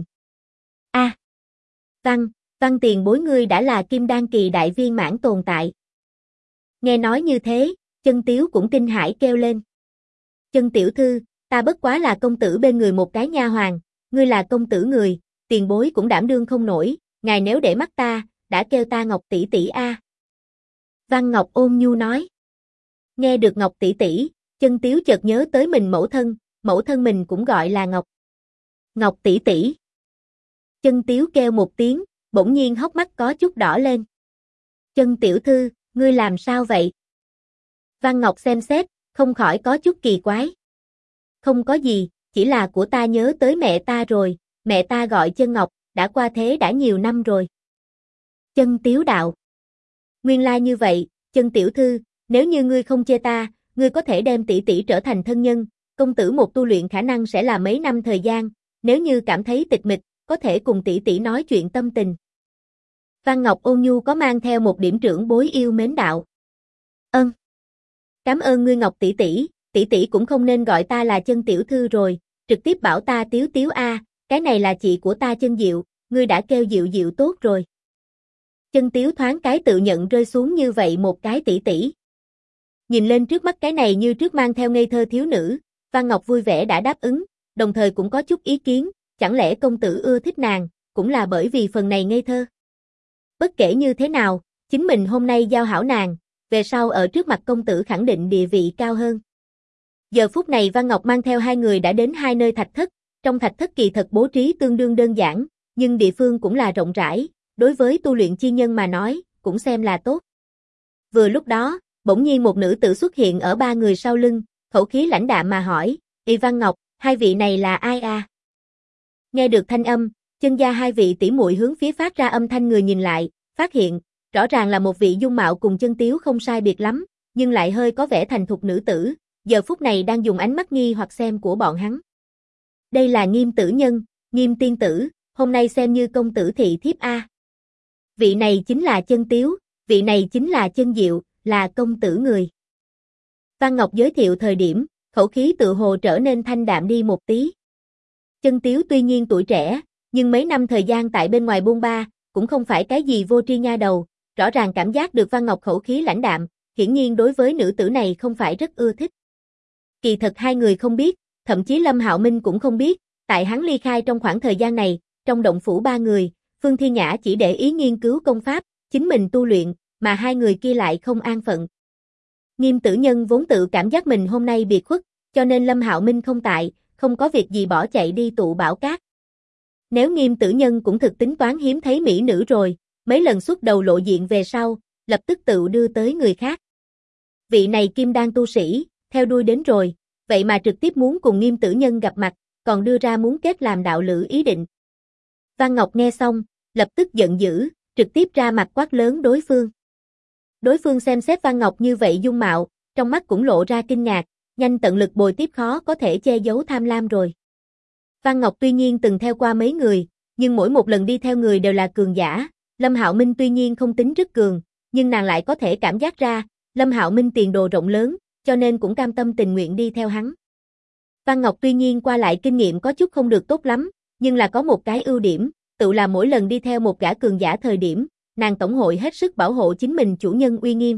Văn tiền bối ngươi đã là kim đan kỳ đại viên mãn tồn tại. Nghe nói như thế, Chân Tiếu cũng kinh hãi kêu lên. Chân tiểu thư, ta bất quá là công tử bên người một cái nha hoàn, ngươi là công tử người, tiền bối cũng đảm đương không nổi, ngài nếu để mắt ta, đã kêu ta Ngọc tỷ tỷ a. Văn Ngọc ôn nhu nói. Nghe được Ngọc tỷ tỷ, Chân Tiếu chợt nhớ tới mình mẫu thân mình cũng gọi là Ngọc. Ngọc tỷ tỷ. Chân Tiếu kêu một tiếng, bỗng nhiên hốc mắt có chút đỏ lên. Chân tiểu thư, ngươi làm sao vậy? Văn Ngọc xem xét, không khỏi có chút kỳ quái. Không có gì, chỉ là của ta nhớ tới mẹ ta rồi, mẹ ta gọi Chân Ngọc, đã qua thế đã nhiều năm rồi. Chân Tiếu đạo. Nguyên lai như vậy, Chân tiểu thư, nếu như ngươi không chê ta, ngươi có thể đem tỷ tỷ trở thành thân nhân, công tử một tu luyện khả năng sẽ là mấy năm thời gian, nếu như cảm thấy tịch mịch, có thể cùng tỷ tỷ nói chuyện tâm tình. Văn Ngọc ôn nhu có mang theo một điểm trưởng bối yêu mến đạo. Cảm ơn ngươi Ngọc tỷ tỷ cũng không nên gọi ta là Chân tiểu thư rồi, trực tiếp bảo ta Tiếu Tiếu a, cái này là chị của ta Chân Diệu, ngươi đã kêu Diệu Diệu tốt rồi. Chân Tiếu thoáng cái tự nhận rơi xuống như vậy một cái tỷ tỷ. Nhìn lên trước mắt cái này như trước mang theo ngây thơ thiếu nữ, Văn Ngọc vui vẻ đã đáp ứng, đồng thời cũng có chút ý kiến, chẳng lẽ công tử ưa thích nàng, cũng là bởi vì phần này ngây thơ. Bất kể như thế nào, chính mình hôm nay giao hảo nàng, về sau ở trước mặt công tử khẳng định địa vị cao hơn. Giờ phút này Văn Ngọc mang theo hai người đã đến hai nơi thạch thất, trong thạch thất kỳ thật bố trí tương đương đơn giản, nhưng địa phương cũng là rộng rãi, đối với tu luyện chi nhân mà nói, cũng xem là tốt. Vừa lúc đó, bỗng nhiên một nữ tử xuất hiện ở ba người sau lưng, khẩu khí lãnh đạm mà hỏi, "Y Văn Ngọc, hai vị này là ai a?" Nghe được thanh âm, Chân gia hai vị tỷ muội hướng phía phát ra âm thanh người nhìn lại, phát hiện, rõ ràng là một vị dung mạo cùng Chân Tiếu không sai biệt lắm, nhưng lại hơi có vẻ thành thục nữ tử, giờ phút này đang dùng ánh mắt nghi hoặc xem của bọn hắn. Đây là Nghiêm tử nhân, Nghiêm tiên tử, hôm nay xem như công tử thị thiếp a. Vị này chính là Chân Tiếu, vị này chính là Chân Diệu, là công tử người. Văn Ngọc giới thiệu thời điểm, khẩu khí tự hồ trở nên thanh đạm đi một tí. Chân Tiếu tuy nhiên tuổi trẻ, nhưng mấy năm thời gian tại bên ngoài buôn ba, cũng không phải cái gì vô tri nha đầu, rõ ràng cảm giác được Văn Ngọc khẩu khí lãnh đạm, hiển nhiên đối với nữ tử này không phải rất ưa thích. Kỳ thật hai người không biết, thậm chí Lâm Hạo Minh cũng không biết, tại hắn ly khai trong khoảng thời gian này, trong động phủ ba người, Phương Thiên Nhã chỉ để ý nghiên cứu công pháp, chính mình tu luyện, mà hai người kia lại không an phận. Nghiêm Tử Nhân vốn tự cảm giác mình hôm nay biệt khuất, cho nên Lâm Hạo Minh không tại, không có việc gì bỏ chạy đi tụ bảo cát. Nếu Nghiêm Tử Nhân cũng thực tính toán hiếm thấy mỹ nữ rồi, mấy lần xuất đầu lộ diện về sau, lập tức tự đưa tới người khác. Vị này kim đan tu sĩ, theo đuôi đến rồi, vậy mà trực tiếp muốn cùng Nghiêm Tử Nhân gặp mặt, còn đưa ra muốn kết làm đạo lữ ý định. Văn Ngọc nghe xong, lập tức giận dữ, trực tiếp ra mặt quát lớn đối phương. Đối phương xem xét Văn Ngọc như vậy dung mạo, trong mắt cũng lộ ra kinh ngạc, nhanh tận lực bồi tiếp khó có thể che giấu tham lam rồi. Văn Ngọc tuy nhiên từng theo qua mấy người, nhưng mỗi một lần đi theo người đều là cường giả. Lâm Hạo Minh tuy nhiên không tính rất cường, nhưng nàng lại có thể cảm giác ra, Lâm Hạo Minh tiền đồ rộng lớn, cho nên cũng cam tâm tình nguyện đi theo hắn. Văn Ngọc tuy nhiên qua lại kinh nghiệm có chút không được tốt lắm, nhưng là có một cái ưu điểm, tự là mỗi lần đi theo một gã cường giả thời điểm, nàng tổng hội hết sức bảo hộ chính mình chủ nhân uy nghiêm.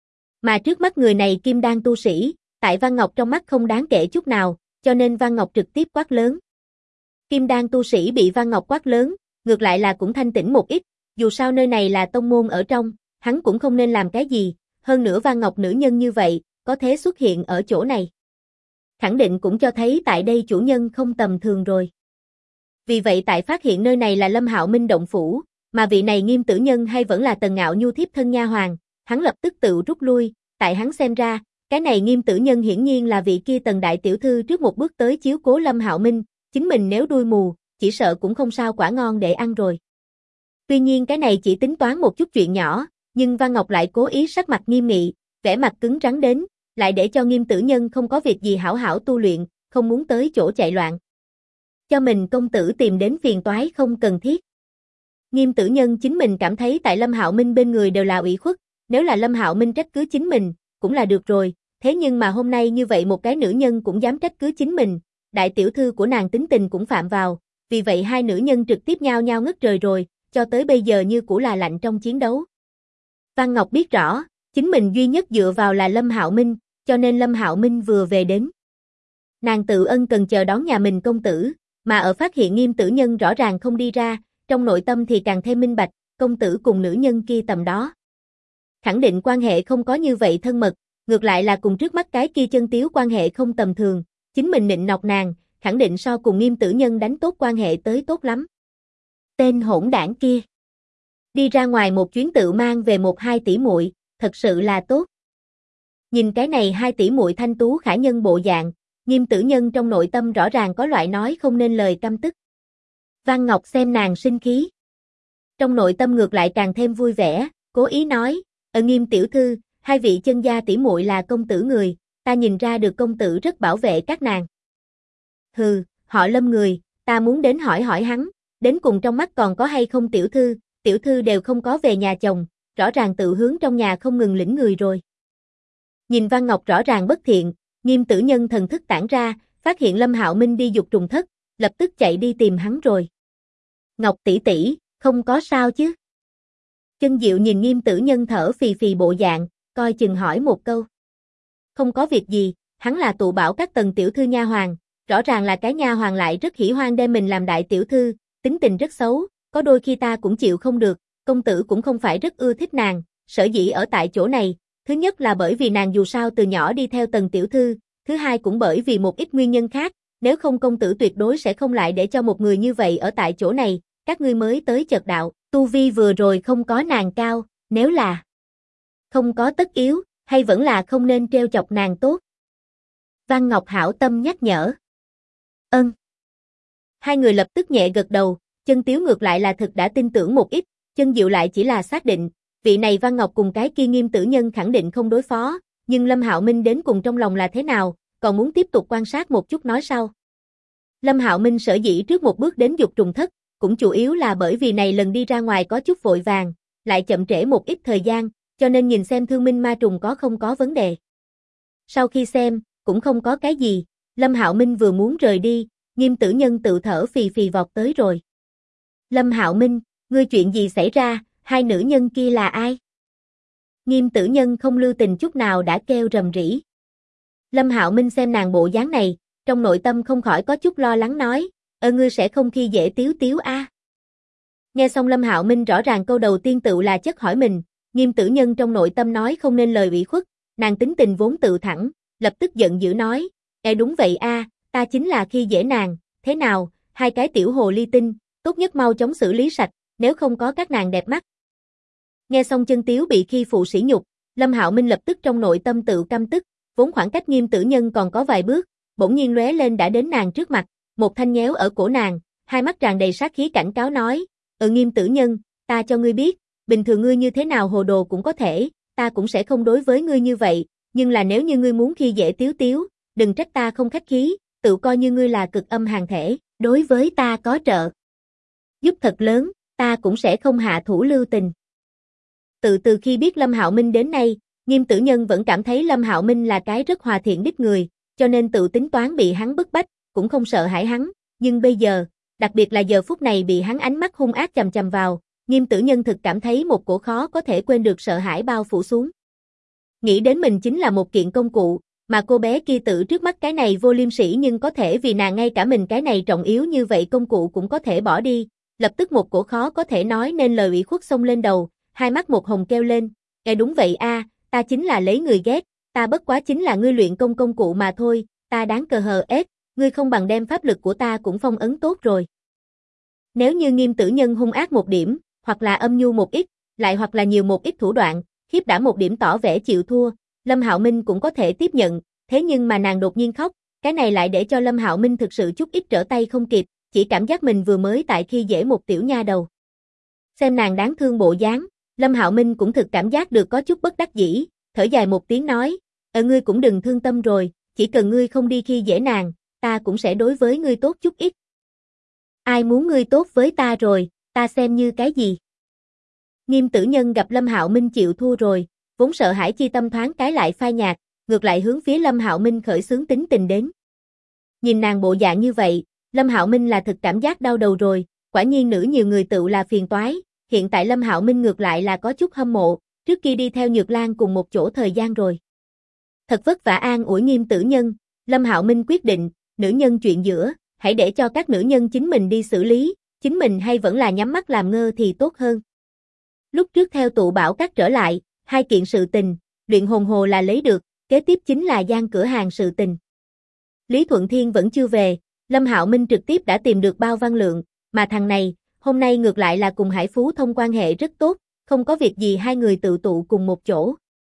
Mà trước mắt người này kim đan tu sĩ, tại Văn Ngọc trong mắt không đáng kể chút nào, cho nên Văn Ngọc trực tiếp quát lớn. Kim đan tu sĩ bị Văn Ngọc quát lớn, ngược lại là cũng thanh tĩnh một ít, dù sao nơi này là tông môn ở trong, hắn cũng không nên làm cái gì, hơn nữa Văn Ngọc nữ nhân như vậy, có thể xuất hiện ở chỗ này. Khẳng định cũng cho thấy tại đây chủ nhân không tầm thường rồi. Vì vậy tại phát hiện nơi này là Lâm Hạo Minh động phủ, mà vị này Nghiêm Tử Nhân hay vẫn là Tần Ngạo Nhu thiếp thân nha hoàn, hắn lập tức tự rút lui, tại hắn xem ra, cái này Nghiêm Tử Nhân hiển nhiên là vị kia Tần đại tiểu thư trước một bước tới chiếu cố Lâm Hạo Minh, chính mình nếu đuôi mù, chỉ sợ cũng không sao quả ngon để ăn rồi. Tuy nhiên cái này chỉ tính toán một chút chuyện nhỏ, nhưng Văn Ngọc lại cố ý sắc mặt nghiêm nghị, vẻ mặt cứng rắn đến, lại để cho Nghiêm Tử Nhân không có việc gì hảo hảo tu luyện, không muốn tới chỗ chạy loạn. Cho mình công tử tìm đến phiền toái không cần thiết. Nghiêm Tử Nhân chính mình cảm thấy tại Lâm Hạo Minh bên người đều là ủy khuất, nếu là Lâm Hạo Minh trách cứ chính mình, cũng là được rồi, thế nhưng mà hôm nay như vậy một cái nữ nhân cũng dám trách cứ chính mình, đại tiểu thư của nàng tính tình cũng phạm vào, vì vậy hai nữ nhân trực tiếp nhao nhao ngất trời rồi, cho tới bây giờ như cũ là lạnh trong chiến đấu. Văn Ngọc biết rõ, chính mình duy nhất dựa vào là Lâm Hạo Minh, cho nên Lâm Hạo Minh vừa về đến. Nàng tự ân cần chờ đón nhà mình công tử, mà ở phát hiện Nghiêm Tử Nhân rõ ràng không đi ra, trong nội tâm thì càng thêm minh bạch, công tử cùng nữ nhân kia tầm đó. Khẳng định quan hệ không có như vậy thân mật, ngược lại là cùng trước mắt cái kia chân tiếu quan hệ không tầm thường, chính mình nịnh nọt nàng, khẳng định so cùng Nghiêm Tử Nhân đánh tốt quan hệ tới tốt lắm. Tên hỗn đảng kia. Đi ra ngoài một chuyến tự mang về một hai tỷ muội, thật sự là tốt. Nhìn cái này hai tỷ muội thanh tú khả nhân bộ dạng, Nghiêm Tử Nhân trong nội tâm rõ ràng có loại nói không nên lời căm tức. Văn Ngọc xem nàng sinh khí. Trong nội tâm ngược lại càng thêm vui vẻ, cố ý nói, Nghiêm tiểu thư, hai vị chân gia tỷ muội là công tử người, ta nhìn ra được công tử rất bảo vệ các nàng. Hừ, họ Lâm người, ta muốn đến hỏi hỏi hắn, đến cùng trong mắt còn có hay không tiểu thư đều không có về nhà chồng, rõ ràng tự hướng trong nhà không ngừng lĩnh người rồi. Nhìn Văn Ngọc rõ ràng bất thiện, Nghiêm Tử Nhân thần thức tản ra, phát hiện Lâm Hạo Minh đi dục trùng thất, lập tức chạy đi tìm hắn rồi. Ngọc tỷ tỷ, không có sao chứ? Chân Diệu nhìn Nghiêm Tử Nhân thở phì phì bộ dạng, coi chừng hỏi một câu. Không có việc gì, hắn là tụ bảo các tầng tiểu thư nha hoàn, rõ ràng là cái nha hoàn lại rất hỉ hoan đem mình làm đại tiểu thư, tính tình rất xấu, có đôi khi ta cũng chịu không được, công tử cũng không phải rất ưa thích nàng, sở dĩ ở tại chỗ này, thứ nhất là bởi vì nàng dù sao từ nhỏ đi theo Tần tiểu thư, thứ hai cũng bởi vì một ít nguyên nhân khác, nếu không công tử tuyệt đối sẽ không lại để cho một người như vậy ở tại chỗ này, các ngươi mới tới chợt đạo, tu vi vừa rồi không có nàng cao, nếu là không có tất yếu, hay vẫn là không nên trêu chọc nàng tốt. Văn Ngọc hảo tâm nhắc nhở. Ân. Hai người lập tức nhẹ gật đầu, Chân Tiếu ngược lại là thực đã tin tưởng một ít, Chân Diệu lại chỉ là xác định, vị này Văn Ngọc cùng cái kia Nghiêm Tử Nhân khẳng định không đối phó, nhưng Lâm Hạo Minh đến cùng trong lòng là thế nào, còn muốn tiếp tục quan sát một chút nói sau. Lâm Hạo Minh sở dĩ trước một bước đến dục trùng thất, cũng chủ yếu là bởi vì này lần đi ra ngoài có chút vội vàng, lại chậm trễ một ít thời gian, cho nên nhìn xem Thương Minh Ma Trùng có không có vấn đề. Sau khi xem, cũng không có cái gì, Lâm Hạo Minh vừa muốn rời đi, Nghiêm Tử Nhân tự thở phì phì vọt tới rồi. Lâm Hạo Minh, ngươi chuyện gì xảy ra, hai nữ nhân kia là ai? Nghiêm Tử Nhân không lưu tình chút nào đã kêu rầm rĩ. Lâm Hạo Minh xem nàng bộ dáng này, trong nội tâm không khỏi có chút lo lắng nói, ngươi sẽ không khi dễ Tiếu Tiếu a? Nghe xong Lâm Hạo Minh rõ ràng câu đầu tiên tự là chất hỏi mình, Nghiêm Tử Nhân trong nội tâm nói không nên lời ủy khuất, nàng tính tình vốn tự thẳng, lập tức giận dữ nói, đúng vậy a, ta chính là khi dễ nàng, thế nào, hai cái tiểu hồ ly tinh, tốt nhất mau chóng xử lý sạch, nếu không có các nàng đẹp mắt. Nghe xong Chân Tiếu bị khi phụ sỉ nhục, Lâm Hạo Minh lập tức trong nội tâm tự căm tức, vốn khoảng cách Nghiêm Tử Nhân còn có vài bước, bỗng nhiên lóe lên đã đến nàng trước mặt, một thanh nhéo ở cổ nàng, hai mắt tràn đầy sát khí cảnh cáo nói, Nghiêm Tử Nhân, ta cho ngươi biết, bình thường ngươi như thế nào hồ đồ cũng có thể, ta cũng sẽ không đối với ngươi như vậy, nhưng là nếu như ngươi muốn khi dễ Tiếu Tiếu, đừng trách ta không khách khí, tự coi như ngươi là cực âm hàng thể, đối với ta có trợ giúp thật lớn, ta cũng sẽ không hạ thủ lưu tình. Từ khi biết Lâm Hạo Minh đến nay, Nghiêm Tử Nhân vẫn cảm thấy Lâm Hạo Minh là cái rất hòa thiện đích người, cho nên tự tính toán bị hắn bức bách, cũng không sợ hãi hắn, nhưng bây giờ, đặc biệt là giờ phút này bị hắn ánh mắt hung ác chằm chằm vào, Nghiêm Tử Nhân thực cảm thấy một cổ khó có thể quên được sợ hãi bao phủ xuống. Nghĩ đến mình chính là một kiện công cụ, mà cô bé kia tự trước mắt cái này vô liêm sỉ nhưng có thể vì nàng ngay cả mình cái này trọng yếu như vậy công cụ cũng có thể bỏ đi, lập tức một cổ khó có thể nói nên lời ủy khuất xông lên đầu, hai mắt một hồng kêu lên, đúng vậy a, ta chính là lấy người ghét, ta bất quá chính là ngươi luyện công cụ mà thôi, ta đáng cờ hờ ép, ngươi không bằng đem pháp lực của ta cũng phong ấn tốt rồi. Nếu như Nghiêm Tử Nhân hung ác một điểm, hoặc là âm nhu một ít, lại hoặc là nhiều một ít thủ đoạn, khiếp đảm một điểm tỏ vẻ chịu thua, Lâm Hạo Minh cũng có thể tiếp nhận, thế nhưng mà nàng đột nhiên khóc, cái này lại để cho Lâm Hạo Minh thực sự chút ít trở tay không kịp, chỉ cảm giác mình vừa mới tại khi dễ một tiểu nha đầu. Xem nàng đáng thương bộ dáng, Lâm Hạo Minh cũng thực cảm giác được có chút bất đắc dĩ, thở dài một tiếng nói, ngươi cũng đừng thương tâm rồi, chỉ cần ngươi không đi khi dễ nàng, ta cũng sẽ đối với ngươi tốt chút ít. Ai muốn ngươi tốt với ta rồi, ta xem như cái gì? Nghiêm Tử Nhân gặp Lâm Hạo Minh chịu thua rồi, vốn sợ hãi chi tâm thoáng cái lại phai nhạt, ngược lại hướng phía Lâm Hạo Minh khởi xướng tính tình đến. Nhìn nàng bộ dạng như vậy, Lâm Hạo Minh là thực cảm giác đau đầu rồi, quả nhiên nữ nhiều người tự là phiền toái, hiện tại Lâm Hạo Minh ngược lại là có chút hâm mộ, trước kia đi theo Nhược Lan cùng một chỗ thời gian rồi. Thật vất vả an ủi Nghiêm Tử Nhân, Lâm Hạo Minh quyết định, nữ nhân chuyện giữa, hãy để cho các nữ nhân chính mình đi xử lý, chính mình hay vẫn là nhắm mắt làm ngơ thì tốt hơn. Lúc trước theo tụ bảo các trở lại, hai kiện sự tình, luyện hồn hồ là lấy được, kế tiếp chính là gian cửa hàng sự tình. Lý Thuận Thiên vẫn chưa về, Lâm Hạo Minh trực tiếp đã tìm được Bao Văn Lượng, mà thằng này, hôm nay ngược lại là cùng Hải Phú Thông quan hệ rất tốt, không có việc gì hai người tự tụ cùng một chỗ.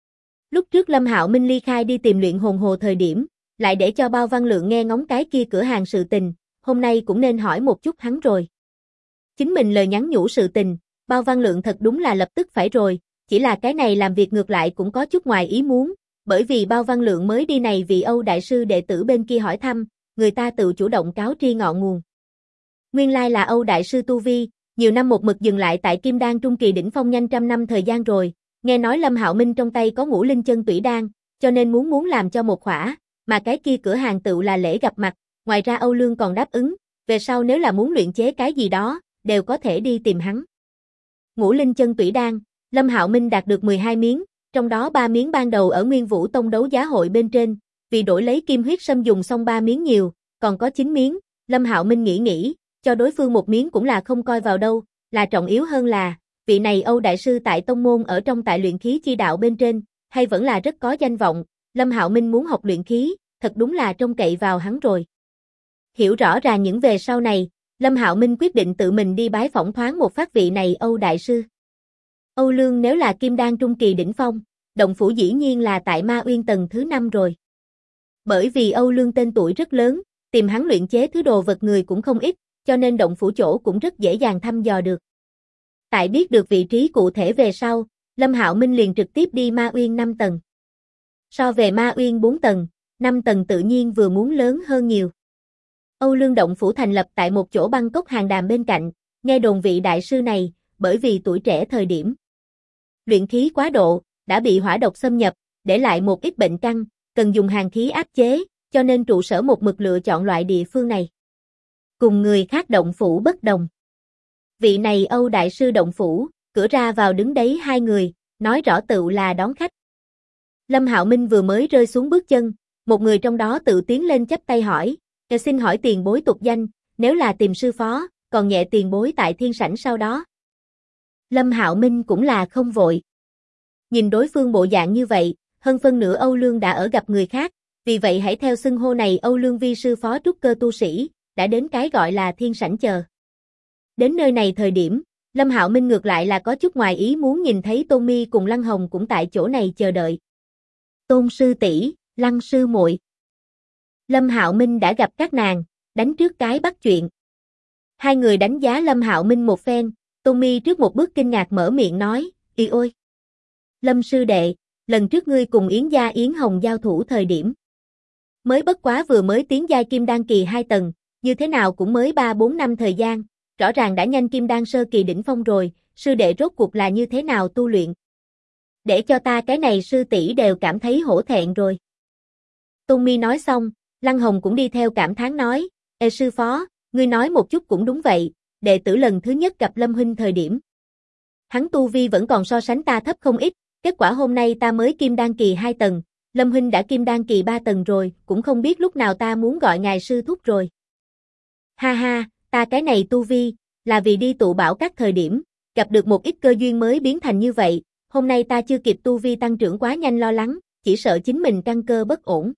Lúc trước Lâm Hạo Minh ly khai đi tìm luyện hồn hồ thời điểm, lại để cho Bao Văn Lượng nghe ngóng cái kia cửa hàng sự tình, hôm nay cũng nên hỏi một chút hắn rồi. Chính mình lời nhắn nhủ sự tình, Bao Văn Lượng thật đúng là lập tức phải rồi, chỉ là cái này làm việc ngược lại cũng có chút ngoài ý muốn, bởi vì Bao Văn Lượng mới đi này vì Âu Đại Sư đệ tử bên kia hỏi thăm, người ta tự chủ động cáo tri ngọn nguồn. Nguyên lai là Âu Đại Sư Tu Vi, nhiều năm một mực dừng lại tại Kim Đan Trung Kỳ đỉnh phong nhanh trăm năm thời gian rồi, nghe nói Lâm Hạo Minh trong tay có Ngũ Linh Chân Tủy Đan, cho nên muốn làm cho một khỏa, mà cái kia cửa hàng tự là lễ gặp mặt, ngoài ra Âu Lương còn đáp ứng, về sau nếu là muốn luyện chế cái gì đó, đều có thể đi tìm hắn. Ngũ Linh Chân Tủy Đan, Lâm Hạo Minh đạt được 12 miếng, trong đó 3 miếng ban đầu ở Nguyên Vũ Tông đấu giá hội bên trên, vì đổi lấy kim huyết sâm dùng xong 3 miếng nhiều, còn có 9 miếng, Lâm Hạo Minh nghĩ, cho đối phương một miếng cũng là không coi vào đâu, là trọng yếu hơn là, vị này Âu Đại Sư tại tông môn ở trong tại luyện khí chi đạo bên trên, hay vẫn là rất có danh vọng, Lâm Hạo Minh muốn học luyện khí, thật đúng là trông cậy vào hắn rồi. Hiểu rõ ràng những về sau này, Lâm Hạo Minh quyết định tự mình đi bái phỏng thoáng một phát vị này Âu Đại Sư. Âu Lương nếu là Kim Đan Trung Kỳ đỉnh phong, động phủ dĩ nhiên là tại Ma Uyên tầng thứ 5 rồi. Bởi vì Âu Lương tên tuổi rất lớn, tìm hắn luyện chế thứ đồ vật người cũng không ít, cho nên động phủ chỗ cũng rất dễ dàng thăm dò được. Tại biết được vị trí cụ thể về sau, Lâm Hạo Minh liền trực tiếp đi Ma Uyên 5 tầng. So về Ma Uyên 4 tầng, 5 tầng tự nhiên vừa muốn lớn hơn nhiều. Âu Lương động phủ thành lập tại một chỗ băng cốc hàng đàm bên cạnh, nghe đồn vị đại sư này, bởi vì tuổi trẻ thời điểm luyện khí quá độ, đã bị hỏa độc xâm nhập, để lại một ít bệnh căn, cần dùng hàn khí áp chế, cho nên trụ sở một mực lựa chọn loại địa phương này. Cùng người khác động phủ bất đồng. Vị này Âu Đại Sư động phủ, cửa ra vào đứng đấy hai người, nói rõ tự là đón khách. Lâm Hạo Minh vừa mới rơi xuống bước chân, Một người trong đó tự tiến lên chắp tay hỏi, xin hỏi tiền bối tục danh, nếu là tìm sư phó, còn nhẹ tiền bối tại thiên sảnh sau đó. Lâm Hạo Minh cũng là không vội. Nhìn đối phương bộ dạng như vậy, hơn phân nửa Âu Lương đã ở gặp người khác, vì vậy hãy theo xưng hô này Âu Lương vi sư phó trúc cơ tu sĩ, đã đến cái gọi là thiên sảnh chờ. Đến nơi này thời điểm, Lâm Hạo Minh ngược lại là có chút ngoài ý muốn nhìn thấy Tôn Mi cùng Lăng Hồng cũng tại chỗ này chờ đợi. Tôn sư tỷ, Lăng sư muội. Lâm Hạo Minh đã gặp các nàng, đánh trước cái bắt chuyện. Hai người đánh giá Lâm Hạo Minh một phen, Tôn Mi trước một bước kinh ngạc mở miệng nói, "Ôi ôi, Lâm sư đệ, lần trước ngươi cùng Yến gia Yến Hồng giao thủ thời điểm, mới bất quá vừa mới tiến giai kim đan kỳ 2 tầng, như thế nào cũng mới 3-4 năm thời gian, rõ ràng đã nhanh kim đan sơ kỳ đỉnh phong rồi, sư đệ rốt cuộc là như thế nào tu luyện? Để cho ta cái này sư tỷ đều cảm thấy hổ thẹn rồi." Tôn Mi nói xong, Lăng Hồng cũng đi theo cảm thán nói, "Ê sư phó, ngươi nói một chút cũng đúng vậy, đệ tử lần thứ nhất gặp Lâm huynh thời điểm, hắn tu vi vẫn còn so sánh ta thấp không ít, kết quả hôm nay ta mới kim đan kỳ 2 tầng, Lâm huynh đã kim đan kỳ 3 tầng rồi, cũng không biết lúc nào ta muốn gọi ngài sư thúc rồi." Ha ha, ta cái này tu vi, là vì đi tụ bảo các thời điểm, gặp được một ít cơ duyên mới biến thành như vậy, hôm nay ta chưa kịp tu vi tăng trưởng quá nhanh lo lắng, chỉ sợ chính mình căn cơ bất ổn.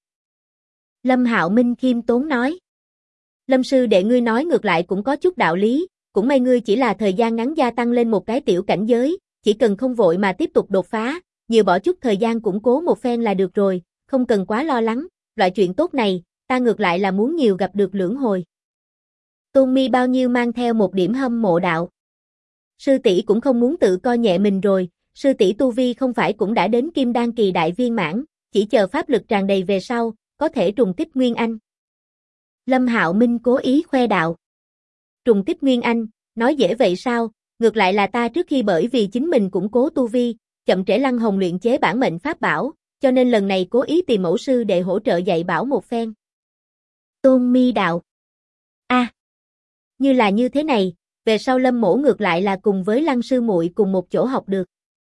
Lâm Hạo Minh khiêm tốn nói. Lâm sư đệ ngươi nói ngược lại cũng có chút đạo lý, cũng may ngươi chỉ là thời gian ngắn gia tăng lên một cái tiểu cảnh giới, chỉ cần không vội mà tiếp tục đột phá, nhiều bỏ chút thời gian củng cố một phen là được rồi, không cần quá lo lắng, loại chuyện tốt này, ta ngược lại là muốn nhiều gặp được lưỡng hồi. Tôn Mi bao nhiêu mang theo một điểm hâm mộ đạo. Sư tỷ cũng không muốn tự coi nhẹ mình rồi, sư tỷ tu vi không phải cũng đã đến kim đan kỳ đại viên mãn, chỉ chờ pháp lực tràn đầy về sau, có thể trùng kích Nguyên Anh. Lâm Hạo Minh cố ý khoe đạo. Trùng kích Nguyên Anh, nói dễ vậy sao, ngược lại là ta trước khi bởi vì chính mình củng cố tu vi, chậm trễ Lăng Hồng luyện chế bản mệnh pháp bảo, cho nên lần này cố ý tìm mẫu sư để hỗ trợ dạy bảo một phen. Tôn Mi đạo. Như là như thế này, về sau Lâm mỗ ngược lại là cùng với Lăng sư muội cùng một chỗ học được.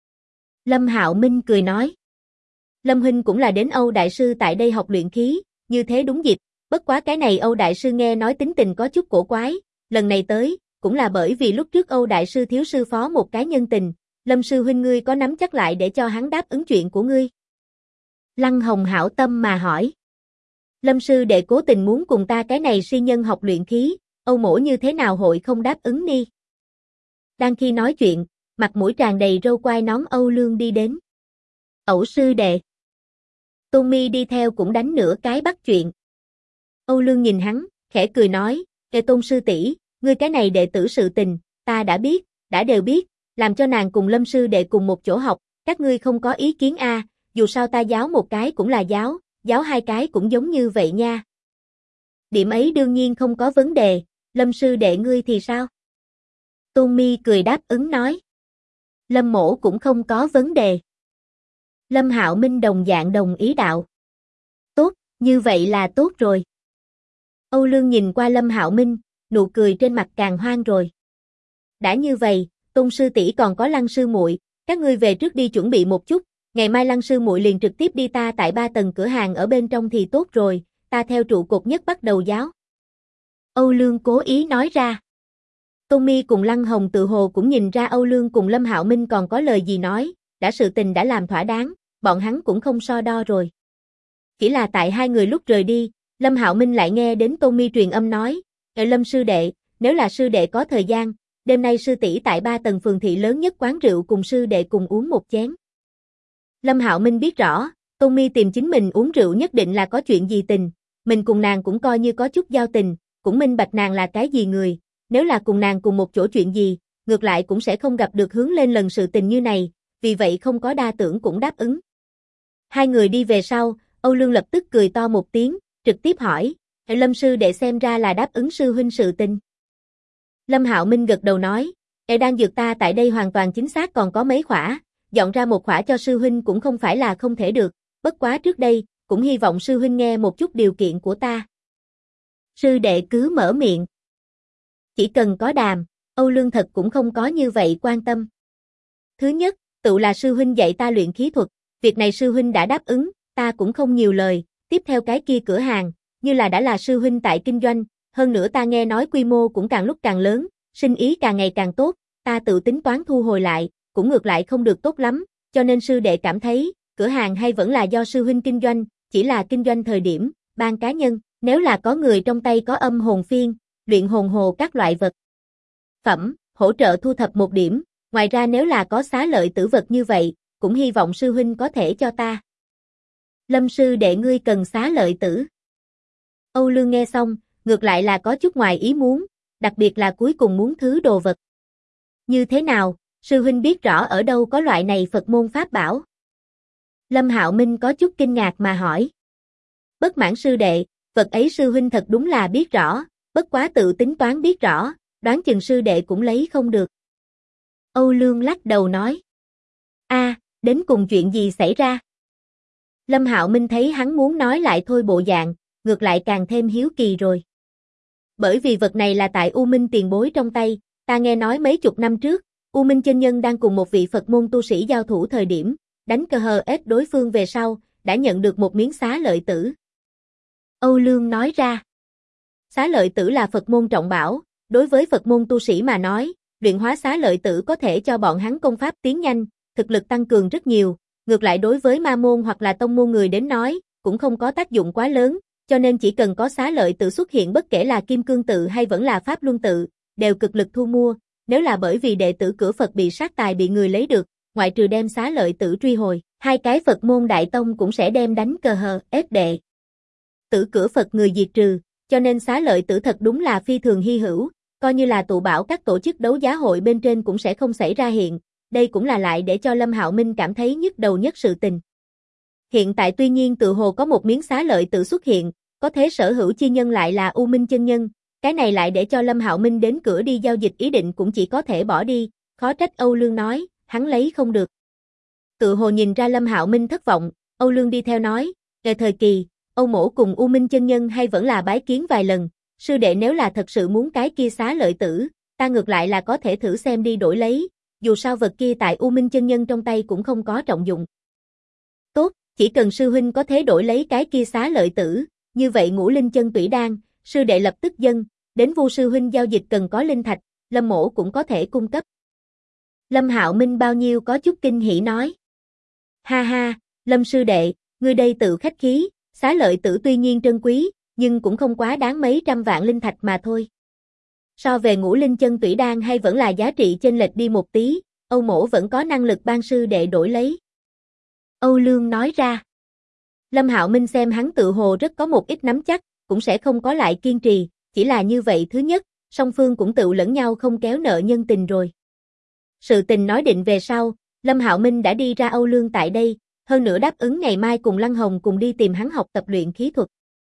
Lâm Hạo Minh cười nói. Lâm huynh cũng là đến Âu đại sư tại đây học luyện khí, như thế đúng dịp, bất quá cái này Âu đại sư nghe nói tính tình có chút cổ quái, lần này tới, cũng là bởi vì lúc trước Âu đại sư thiếu sư phó một cái nhân tình, Lâm sư huynh ngươi có nắm chắc lại để cho hắn đáp ứng chuyện của ngươi? Lăng Hồng hảo tâm mà hỏi. Lâm sư đệ cố tình muốn cùng ta cái này si nhân học luyện khí, Âu mỗ như thế nào hội không đáp ứng đi? Đang khi nói chuyện, mặt mũi tràn đầy râu quai nón Âu Lương đi đến. Ẩu sư đệ. Tôn Mi đi theo cũng đánh nửa cái bắt chuyện. Âu Lương nhìn hắn, khẽ cười nói, "Ê Tôn sư tỷ, ngươi cái này đệ tử sự tình, ta đã biết, đã đều biết, làm cho nàng cùng Lâm sư đệ cùng một chỗ học, các ngươi không có ý kiến a, dù sao ta giáo một cái cũng là giáo hai cái cũng giống như vậy nha." Điểm ấy đương nhiên không có vấn đề, Lâm sư đệ ngươi thì sao? Tôn Mi cười đáp ứng nói. Lâm mỗ cũng không có vấn đề. Lâm Hạo Minh đồng dạng đồng ý đạo. Tốt, như vậy là tốt rồi. Âu Lương nhìn qua Lâm Hạo Minh, nụ cười trên mặt càng hoang rồi. Đã như vậy, Tôn sư tỷ còn có Lăng sư muội, các ngươi về trước đi chuẩn bị một chút, ngày mai Lăng sư muội liền trực tiếp đi ta tại 3 tầng cửa hàng ở bên trong thì tốt rồi, ta theo trụ cột nhất bắt đầu giáo. Âu Lương cố ý nói ra. Tôn Mi cùng Lăng Hồng tự hồ cũng nhìn ra Âu Lương cùng Lâm Hạo Minh còn có lời gì nói, đã sự tình đã làm thỏa đáng, bọn hắn cũng không so đo rồi. Chỉ là tại hai người lúc rời đi, Lâm Hạo Minh lại nghe đến Tôn Mi truyền âm nói, Lâm sư đệ, nếu là sư đệ có thời gian, đêm nay sư tỷ tại 3 tầng phường thị lớn nhất quán rượu cùng sư đệ cùng uống một chén." Lâm Hạo Minh biết rõ, Tôn Mi tìm chính mình uống rượu nhất định là có chuyện gì tình, mình cùng nàng cũng coi như có chút giao tình, cũng minh bạch nàng là cái gì người, nếu là cùng nàng cùng một chỗ chuyện gì, ngược lại cũng sẽ không gặp được hướng lên lần sự tình như này, vì vậy không có đa tưởng cũng đáp ứng. Hai người đi về sau, Âu Lương lập tức cười to một tiếng, trực tiếp hỏi, Lâm sư đệ xem ra là đáp ứng sư huynh sự tình. Lâm Hạo Minh gật đầu nói, đang dược ta tại đây hoàn toàn chính xác còn có mấy khỏa, dọn ra một khỏa cho sư huynh cũng không phải là không thể được, bất quá trước đây, cũng hy vọng sư huynh nghe một chút điều kiện của ta. Sư đệ cứ mở miệng. Chỉ cần có đàm, Âu Lương thật cũng không có như vậy quan tâm. Thứ nhất, tự là sư huynh dạy ta luyện khí thuật, việc này sư huynh đã đáp ứng, ta cũng không nhiều lời, tiếp theo cái kia cửa hàng, như là đã là sư huynh tại kinh doanh, hơn nữa ta nghe nói quy mô cũng càng lúc càng lớn, sinh ý càng ngày càng tốt, ta tự tính toán thu hồi lại, cũng ngược lại không được tốt lắm, cho nên sư đệ cảm thấy, cửa hàng hay vẫn là do sư huynh kinh doanh, chỉ là kinh doanh thời điểm, ban cá nhân, nếu là có người trong tay có âm hồn phiên, luyện hồn hồ các loại vật phẩm, hỗ trợ thu thập một điểm, ngoài ra nếu là có xá lợi tử vật như vậy, cũng hy vọng sư huynh có thể cho ta. Lâm sư đệ ngươi cần xá lợi tử. Âu Lương nghe xong, ngược lại là có chút ngoài ý muốn, đặc biệt là cuối cùng muốn thứ đồ vật. Như thế nào, sư huynh biết rõ ở đâu có loại này Phật môn pháp bảo? Lâm Hạo Minh có chút kinh ngạc mà hỏi. Bất mãn sư đệ, vật ấy sư huynh thật đúng là biết rõ, bất quá tự tính toán biết rõ, đoán chừng sư đệ cũng lấy không được. Âu Lương lắc đầu nói. Đến cùng chuyện gì xảy ra? Lâm Hạo Minh thấy hắn muốn nói lại thôi bộ dạng, ngược lại càng thêm hiếu kỳ rồi. Bởi vì vật này là tại U Minh tiền bối trong tay, ta nghe nói mấy chục năm trước, U Minh chân nhân đang cùng một vị Phật môn tu sĩ giao thủ thời điểm, đánh cờ hờ ết đối phương về sau, đã nhận được một miếng xá lợi tử. Âu Lương nói ra. Xá lợi tử là Phật môn trọng bảo, đối với Phật môn tu sĩ mà nói, luyện hóa xá lợi tử có thể cho bọn hắn công pháp tiến nhanh, thực lực tăng cường rất nhiều, ngược lại đối với ma môn hoặc là tông môn người đến nói, cũng không có tác dụng quá lớn, cho nên chỉ cần có xá lợi tử xuất hiện bất kể là Kim Cương tự hay vẫn là Pháp Luân tự, đều cực lực thu mua, nếu là bởi vì đệ tử cửa Phật bị sát tài bị người lấy được, ngoại trừ đem xá lợi tử truy hồi, hai cái Phật môn đại tông cũng sẽ đem đánh cờ hờ ép đệ tử cửa Phật người diệt trừ, cho nên xá lợi tử thật đúng là phi thường hy hữu, coi như là tụ bảo các tổ chức đấu giá hội bên trên cũng sẽ không xảy ra hiện, đây cũng là lại để cho Lâm Hạo Minh cảm thấy nhức đầu nhất sự tình. Hiện tại tuy nhiên tự hồ có một miếng xá lợi tử xuất hiện, có thế sở hữu chi nhân lại là U Minh chân nhân, cái này lại để cho Lâm Hạo Minh đến cửa đi giao dịch ý định cũng chỉ có thể bỏ đi, khó trách Âu Lương nói, hắn lấy không được. Tự hồ nhìn ra Lâm Hạo Minh thất vọng, Âu Lương đi theo nói, thời kỳ, Âu mỗ cùng U Minh chân nhân hay vẫn là bái kiến vài lần, sư đệ nếu là thật sự muốn cái kia xá lợi tử, ta ngược lại là có thể thử xem đi đổi lấy, dù sao vật kia tại U Minh chân nhân trong tay cũng không có trọng dụng. Tốt, chỉ cần sư huynh có thể đổi lấy cái kia xá lợi tử, như vậy ngũ linh chân tủy đan, sư đệ lập tức dâng, đến Vu sư huynh giao dịch cần có linh thạch, Lâm mỗ cũng có thể cung cấp. Lâm Hạo Minh bao nhiêu có chút kinh hỉ nói. Ha ha, Lâm sư đệ, ngươi đây tự khách khí, xá lợi tử tuy nhiên trân quý, nhưng cũng không quá đáng mấy trăm vạn linh thạch mà thôi. So về ngũ linh chân tủy đan hay vẫn là giá trị chênh lệch đi một tí, Âu mỗ vẫn có năng lực ban sư đệ đổi lấy. Âu Lương nói ra. Lâm Hạo Minh xem hắn tự hồ rất có một ít nắm chắc, cũng sẽ không có lại kiên trì, chỉ là như vậy thứ nhất, song phương cũng tự lẫn nhau không kéo nợ nhân tình rồi. Sự tình nói định về sau, Lâm Hạo Minh đã đi ra Âu Lương tại đây, hơn nữa đáp ứng ngày mai cùng Lăng Hồng cùng đi tìm hắn học tập luyện khí thuật.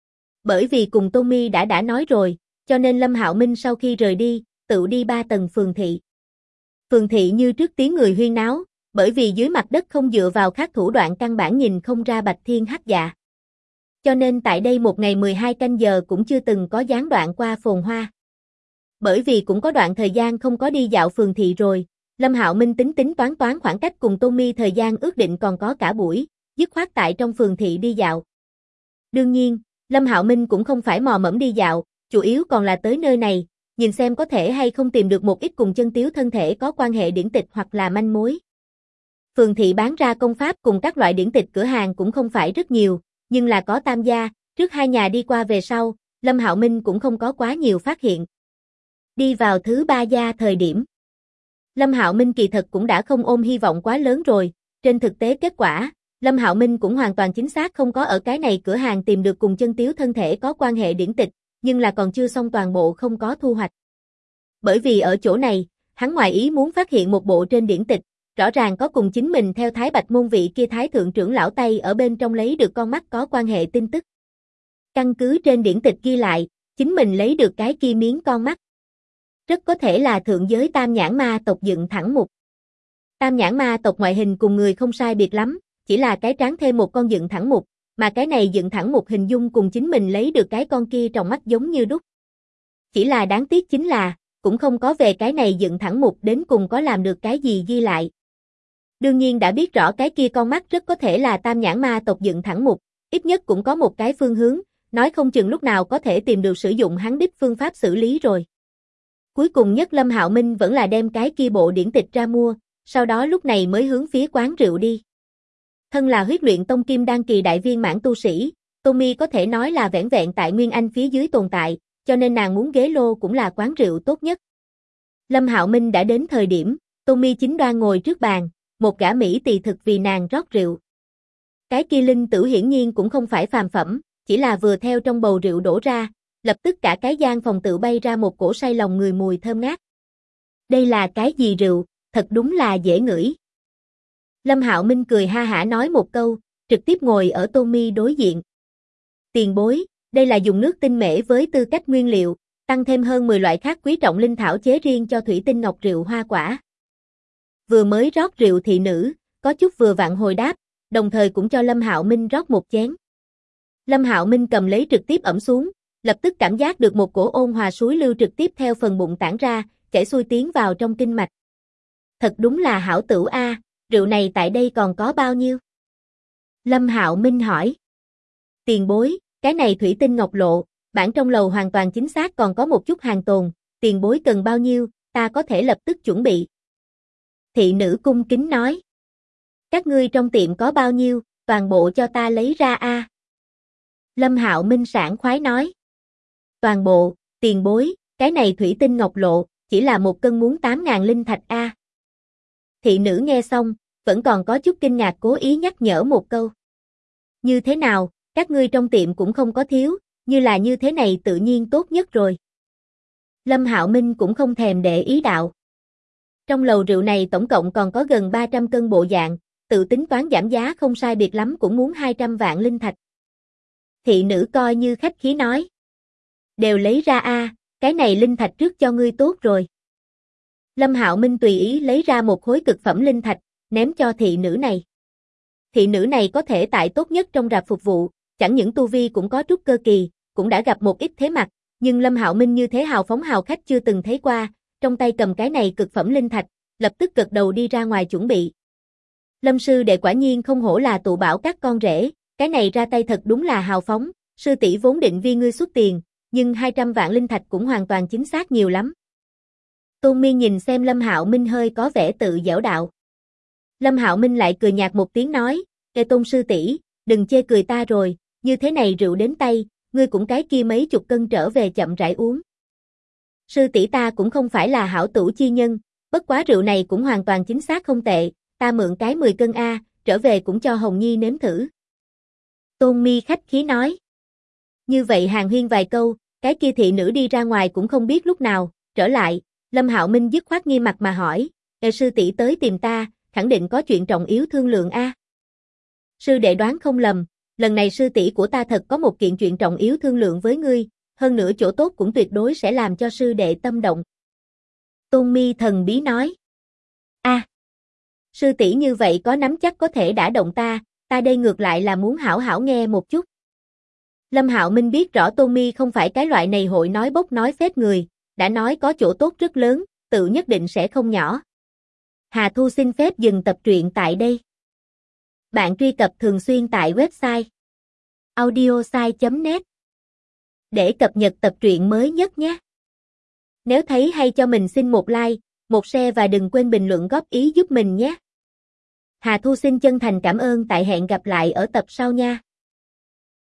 Bởi vì cùng Tommy đã nói rồi, cho nên Lâm Hạo Minh sau khi rời đi, tự đi 3 tầng phường thị. Phường thị như trước tiếng người huyên náo, bởi vì dưới mặt đất không dựa vào các thủ đoạn căn bản nhìn không ra bạch thiên hắc dạ. Cho nên tại đây một ngày 12 canh giờ cũng chưa từng có gián đoạn qua phồn hoa. Bởi vì cũng có đoạn thời gian không có đi dạo phường thị rồi, Lâm Hạo Minh tính toán khoảng cách cùng Tommy thời gian ước định còn có cả buổi, dứt khoát tại trong phường thị đi dạo. Đương nhiên, Lâm Hạo Minh cũng không phải mò mẫm đi dạo, chủ yếu còn là tới nơi này, nhìn xem có thể hay không tìm được một ít cùng chân tiếu thân thể có quan hệ điển tịch hoặc là manh mối. Phường thị bán ra công pháp cùng các loại điển tịch cửa hàng cũng không phải rất nhiều, nhưng là có tam gia, trước hai nhà đi qua về sau, Lâm Hạo Minh cũng không có quá nhiều phát hiện. Đi vào thứ ba gia thời điểm, Lâm Hạo Minh kỳ thật cũng đã không ôm hy vọng quá lớn rồi, trên thực tế kết quả, Lâm Hạo Minh cũng hoàn toàn chính xác không có ở cái này cửa hàng tìm được cùng chân tiếu thân thể có quan hệ điển tịch, nhưng là còn chưa xong toàn bộ không có thu hoạch. Bởi vì ở chỗ này, hắn ngoài ý muốn phát hiện một bộ trên điển tịch, rõ ràng có cùng chính mình theo Thái Bạch môn vị kia Thái thượng trưởng lão Tây ở bên trong lấy được con mắt có quan hệ tin tức. Căn cứ trên điển tịch ghi lại, chính mình lấy được cái kia miếng con mắt. Rất có thể là thượng giới tam nhãn ma tộc dựng thẳng mục. Tam nhãn ma tộc ngoại hình cùng người không sai biệt lắm, chỉ là cái trán thêm một con dựng thẳng mục, mà cái này dựng thẳng mục hình dung cùng chính mình lấy được cái con kia trong mắt giống như đúc. Chỉ là đáng tiếc chính là, cũng không có về cái này dựng thẳng mục đến cùng có làm được cái gì ghi lại. Đương nhiên đã biết rõ cái kia con mắt rất có thể là tam nhãn ma tộc dựng thẳng mục, ít nhất cũng có một cái phương hướng, nói không chừng lúc nào có thể tìm được sử dụng hắn đích phương pháp xử lý rồi. Cuối cùng nhất Lâm Hạo Minh vẫn là đem cái kia bộ điển tịch ra mua, sau đó lúc này mới hướng phía quán rượu đi. Thân là huyết luyện tông kim đan kỳ đại viên mãn tu sĩ, Tommy có thể nói là vẻn vẹn tại Nguyên Anh phía dưới tồn tại, cho nên nàng muốn ghế lô cũng là quán rượu tốt nhất. Lâm Hạo Minh đã đến thời điểm, Tommy chính đoan ngồi trước bàn, một gã Mỹ tỳ thực vì nàng rót rượu. Cái kia linh tử hiển nhiên cũng không phải phàm phẩm, chỉ là vừa theo trong bầu rượu đổ ra, lập tức cả cái gian phòng tự bay ra một cổ say lòng người mùi thơm ngát. Đây là cái gì rượu, thật đúng là dễ ngửi. Lâm Hạo Minh cười ha hả nói một câu, trực tiếp ngồi ở Tommy đối diện. Tiền bối, đây là dùng nước tinh mễ với tư cách nguyên liệu, tăng thêm hơn 10 loại khác quý trọng linh thảo chế riêng cho thủy tinh ngọc rượu hoa quả. Vừa mới rót rượu thị nữ, có chút vừa vặn hồi đáp, đồng thời cũng cho Lâm Hạo Minh rót một chén. Lâm Hạo Minh cầm lấy trực tiếp ẩm xuống, lập tức cảm giác được một cổ ôn hòa suối lưu trực tiếp theo phần bụng tản ra, chảy xuôi tiến vào trong kinh mạch. Thật đúng là hảo tửu a, rượu này tại đây còn có bao nhiêu? Lâm Hạo Minh hỏi. Tiền bối, cái này thủy tinh ngọc lộ, bản trong lầu hoàn toàn chính xác còn có một chút hàng tồn, tiền bối cần bao nhiêu, ta có thể lập tức chuẩn bị. Thị nữ cung kính nói. Các ngươi trong tiệm có bao nhiêu, toàn bộ cho ta lấy ra a. Lâm Hạo Minh sảng khoái nói. Toàn bộ, tiền bối, cái này thủy tinh ngọc lộ, chỉ là một cân muốn 8.000 linh thạch a. Thị nữ nghe xong, vẫn còn có chút kinh ngạc cố ý nhắc nhở một câu. Như thế nào, các ngươi trong tiệm cũng không có thiếu, như là như thế này tự nhiên tốt nhất rồi. Lâm Hạo Minh cũng không thèm để ý đạo. Trong lầu rượu này tổng cộng còn có gần 300 cân bộ dạng, tự tính toán giảm giá không sai biệt lắm cũng muốn 200 vạn linh thạch. Thị nữ coi như khách khí nói. Đều lấy ra a, cái này linh thạch trước cho ngươi tốt rồi. Lâm Hạo Minh tùy ý lấy ra một khối cực phẩm linh thạch, ném cho thị nữ này. Thị nữ này có thể tại tốt nhất trong rạp phục vụ, chẳng những tu vi cũng có trúc cơ kỳ, cũng đã gặp một ít thế mặt, nhưng Lâm Hạo Minh như thế hào phóng hào khách chưa từng thấy qua, trong tay cầm cái này cực phẩm linh thạch, lập tức gật đầu đi ra ngoài chuẩn bị. Lâm sư đệ quả nhiên không hổ là tụ bảo các con rể, cái này ra tay thật đúng là hào phóng, sư tỷ vốn định vì ngươi xuất tiền, nhưng 200 vạn linh thạch cũng hoàn toàn chính xác nhiều lắm. Tôn Miên nhìn xem Lâm Hạo Minh hơi có vẻ tự giễu đạo. Lâm Hạo Minh lại cười nhạt một tiếng nói, "Ê Tôn sư tỷ, đừng chê cười ta rồi, như thế này rượu đến tay, ngươi cũng cái kia mấy chục cân trở về chậm rãi uống. Sư tỷ ta cũng không phải là hảo tửu chi nhân, bất quá rượu này cũng hoàn toàn chính xác không tệ, ta mượn cái 10 cân a, trở về cũng cho Hồng Nhi nếm thử." Tôn Mi khách khí nói. Như vậy hàn huyên vài câu, cái kia thị nữ đi ra ngoài cũng không biết lúc nào, trở lại, Lâm Hạo Minh dứt khoát nghiêm mặt mà hỏi, "Ê sư tỷ tới tìm ta, khẳng định có chuyện trọng yếu thương lượng a." Sư đệ đoán không lầm, lần này sư tỷ của ta thật có một kiện chuyện trọng yếu thương lượng với ngươi, hơn nữa chỗ tốt cũng tuyệt đối sẽ làm cho sư đệ tâm động. Tôn Mi thần bí nói. A, sư tỷ như vậy có nắm chắc có thể đả động ta đây ngược lại là muốn hảo hảo nghe một chút. Lâm Hạo Minh biết rõ Tôn Mi không phải cái loại này hội nói bốc nói phét người, đã nói có chỗ tốt rất lớn, tự nhất định sẽ không nhỏ. Hà Thu xin phép dừng tập truyện tại đây. Bạn truy cập thường xuyên tại website audiosai.net để cập nhật tập truyện mới nhất nhé. Nếu thấy hay cho mình xin một like, một share và đừng quên bình luận góp ý giúp mình nhé. Hà Thu xin chân thành cảm ơn, tại hẹn gặp lại ở tập sau nha.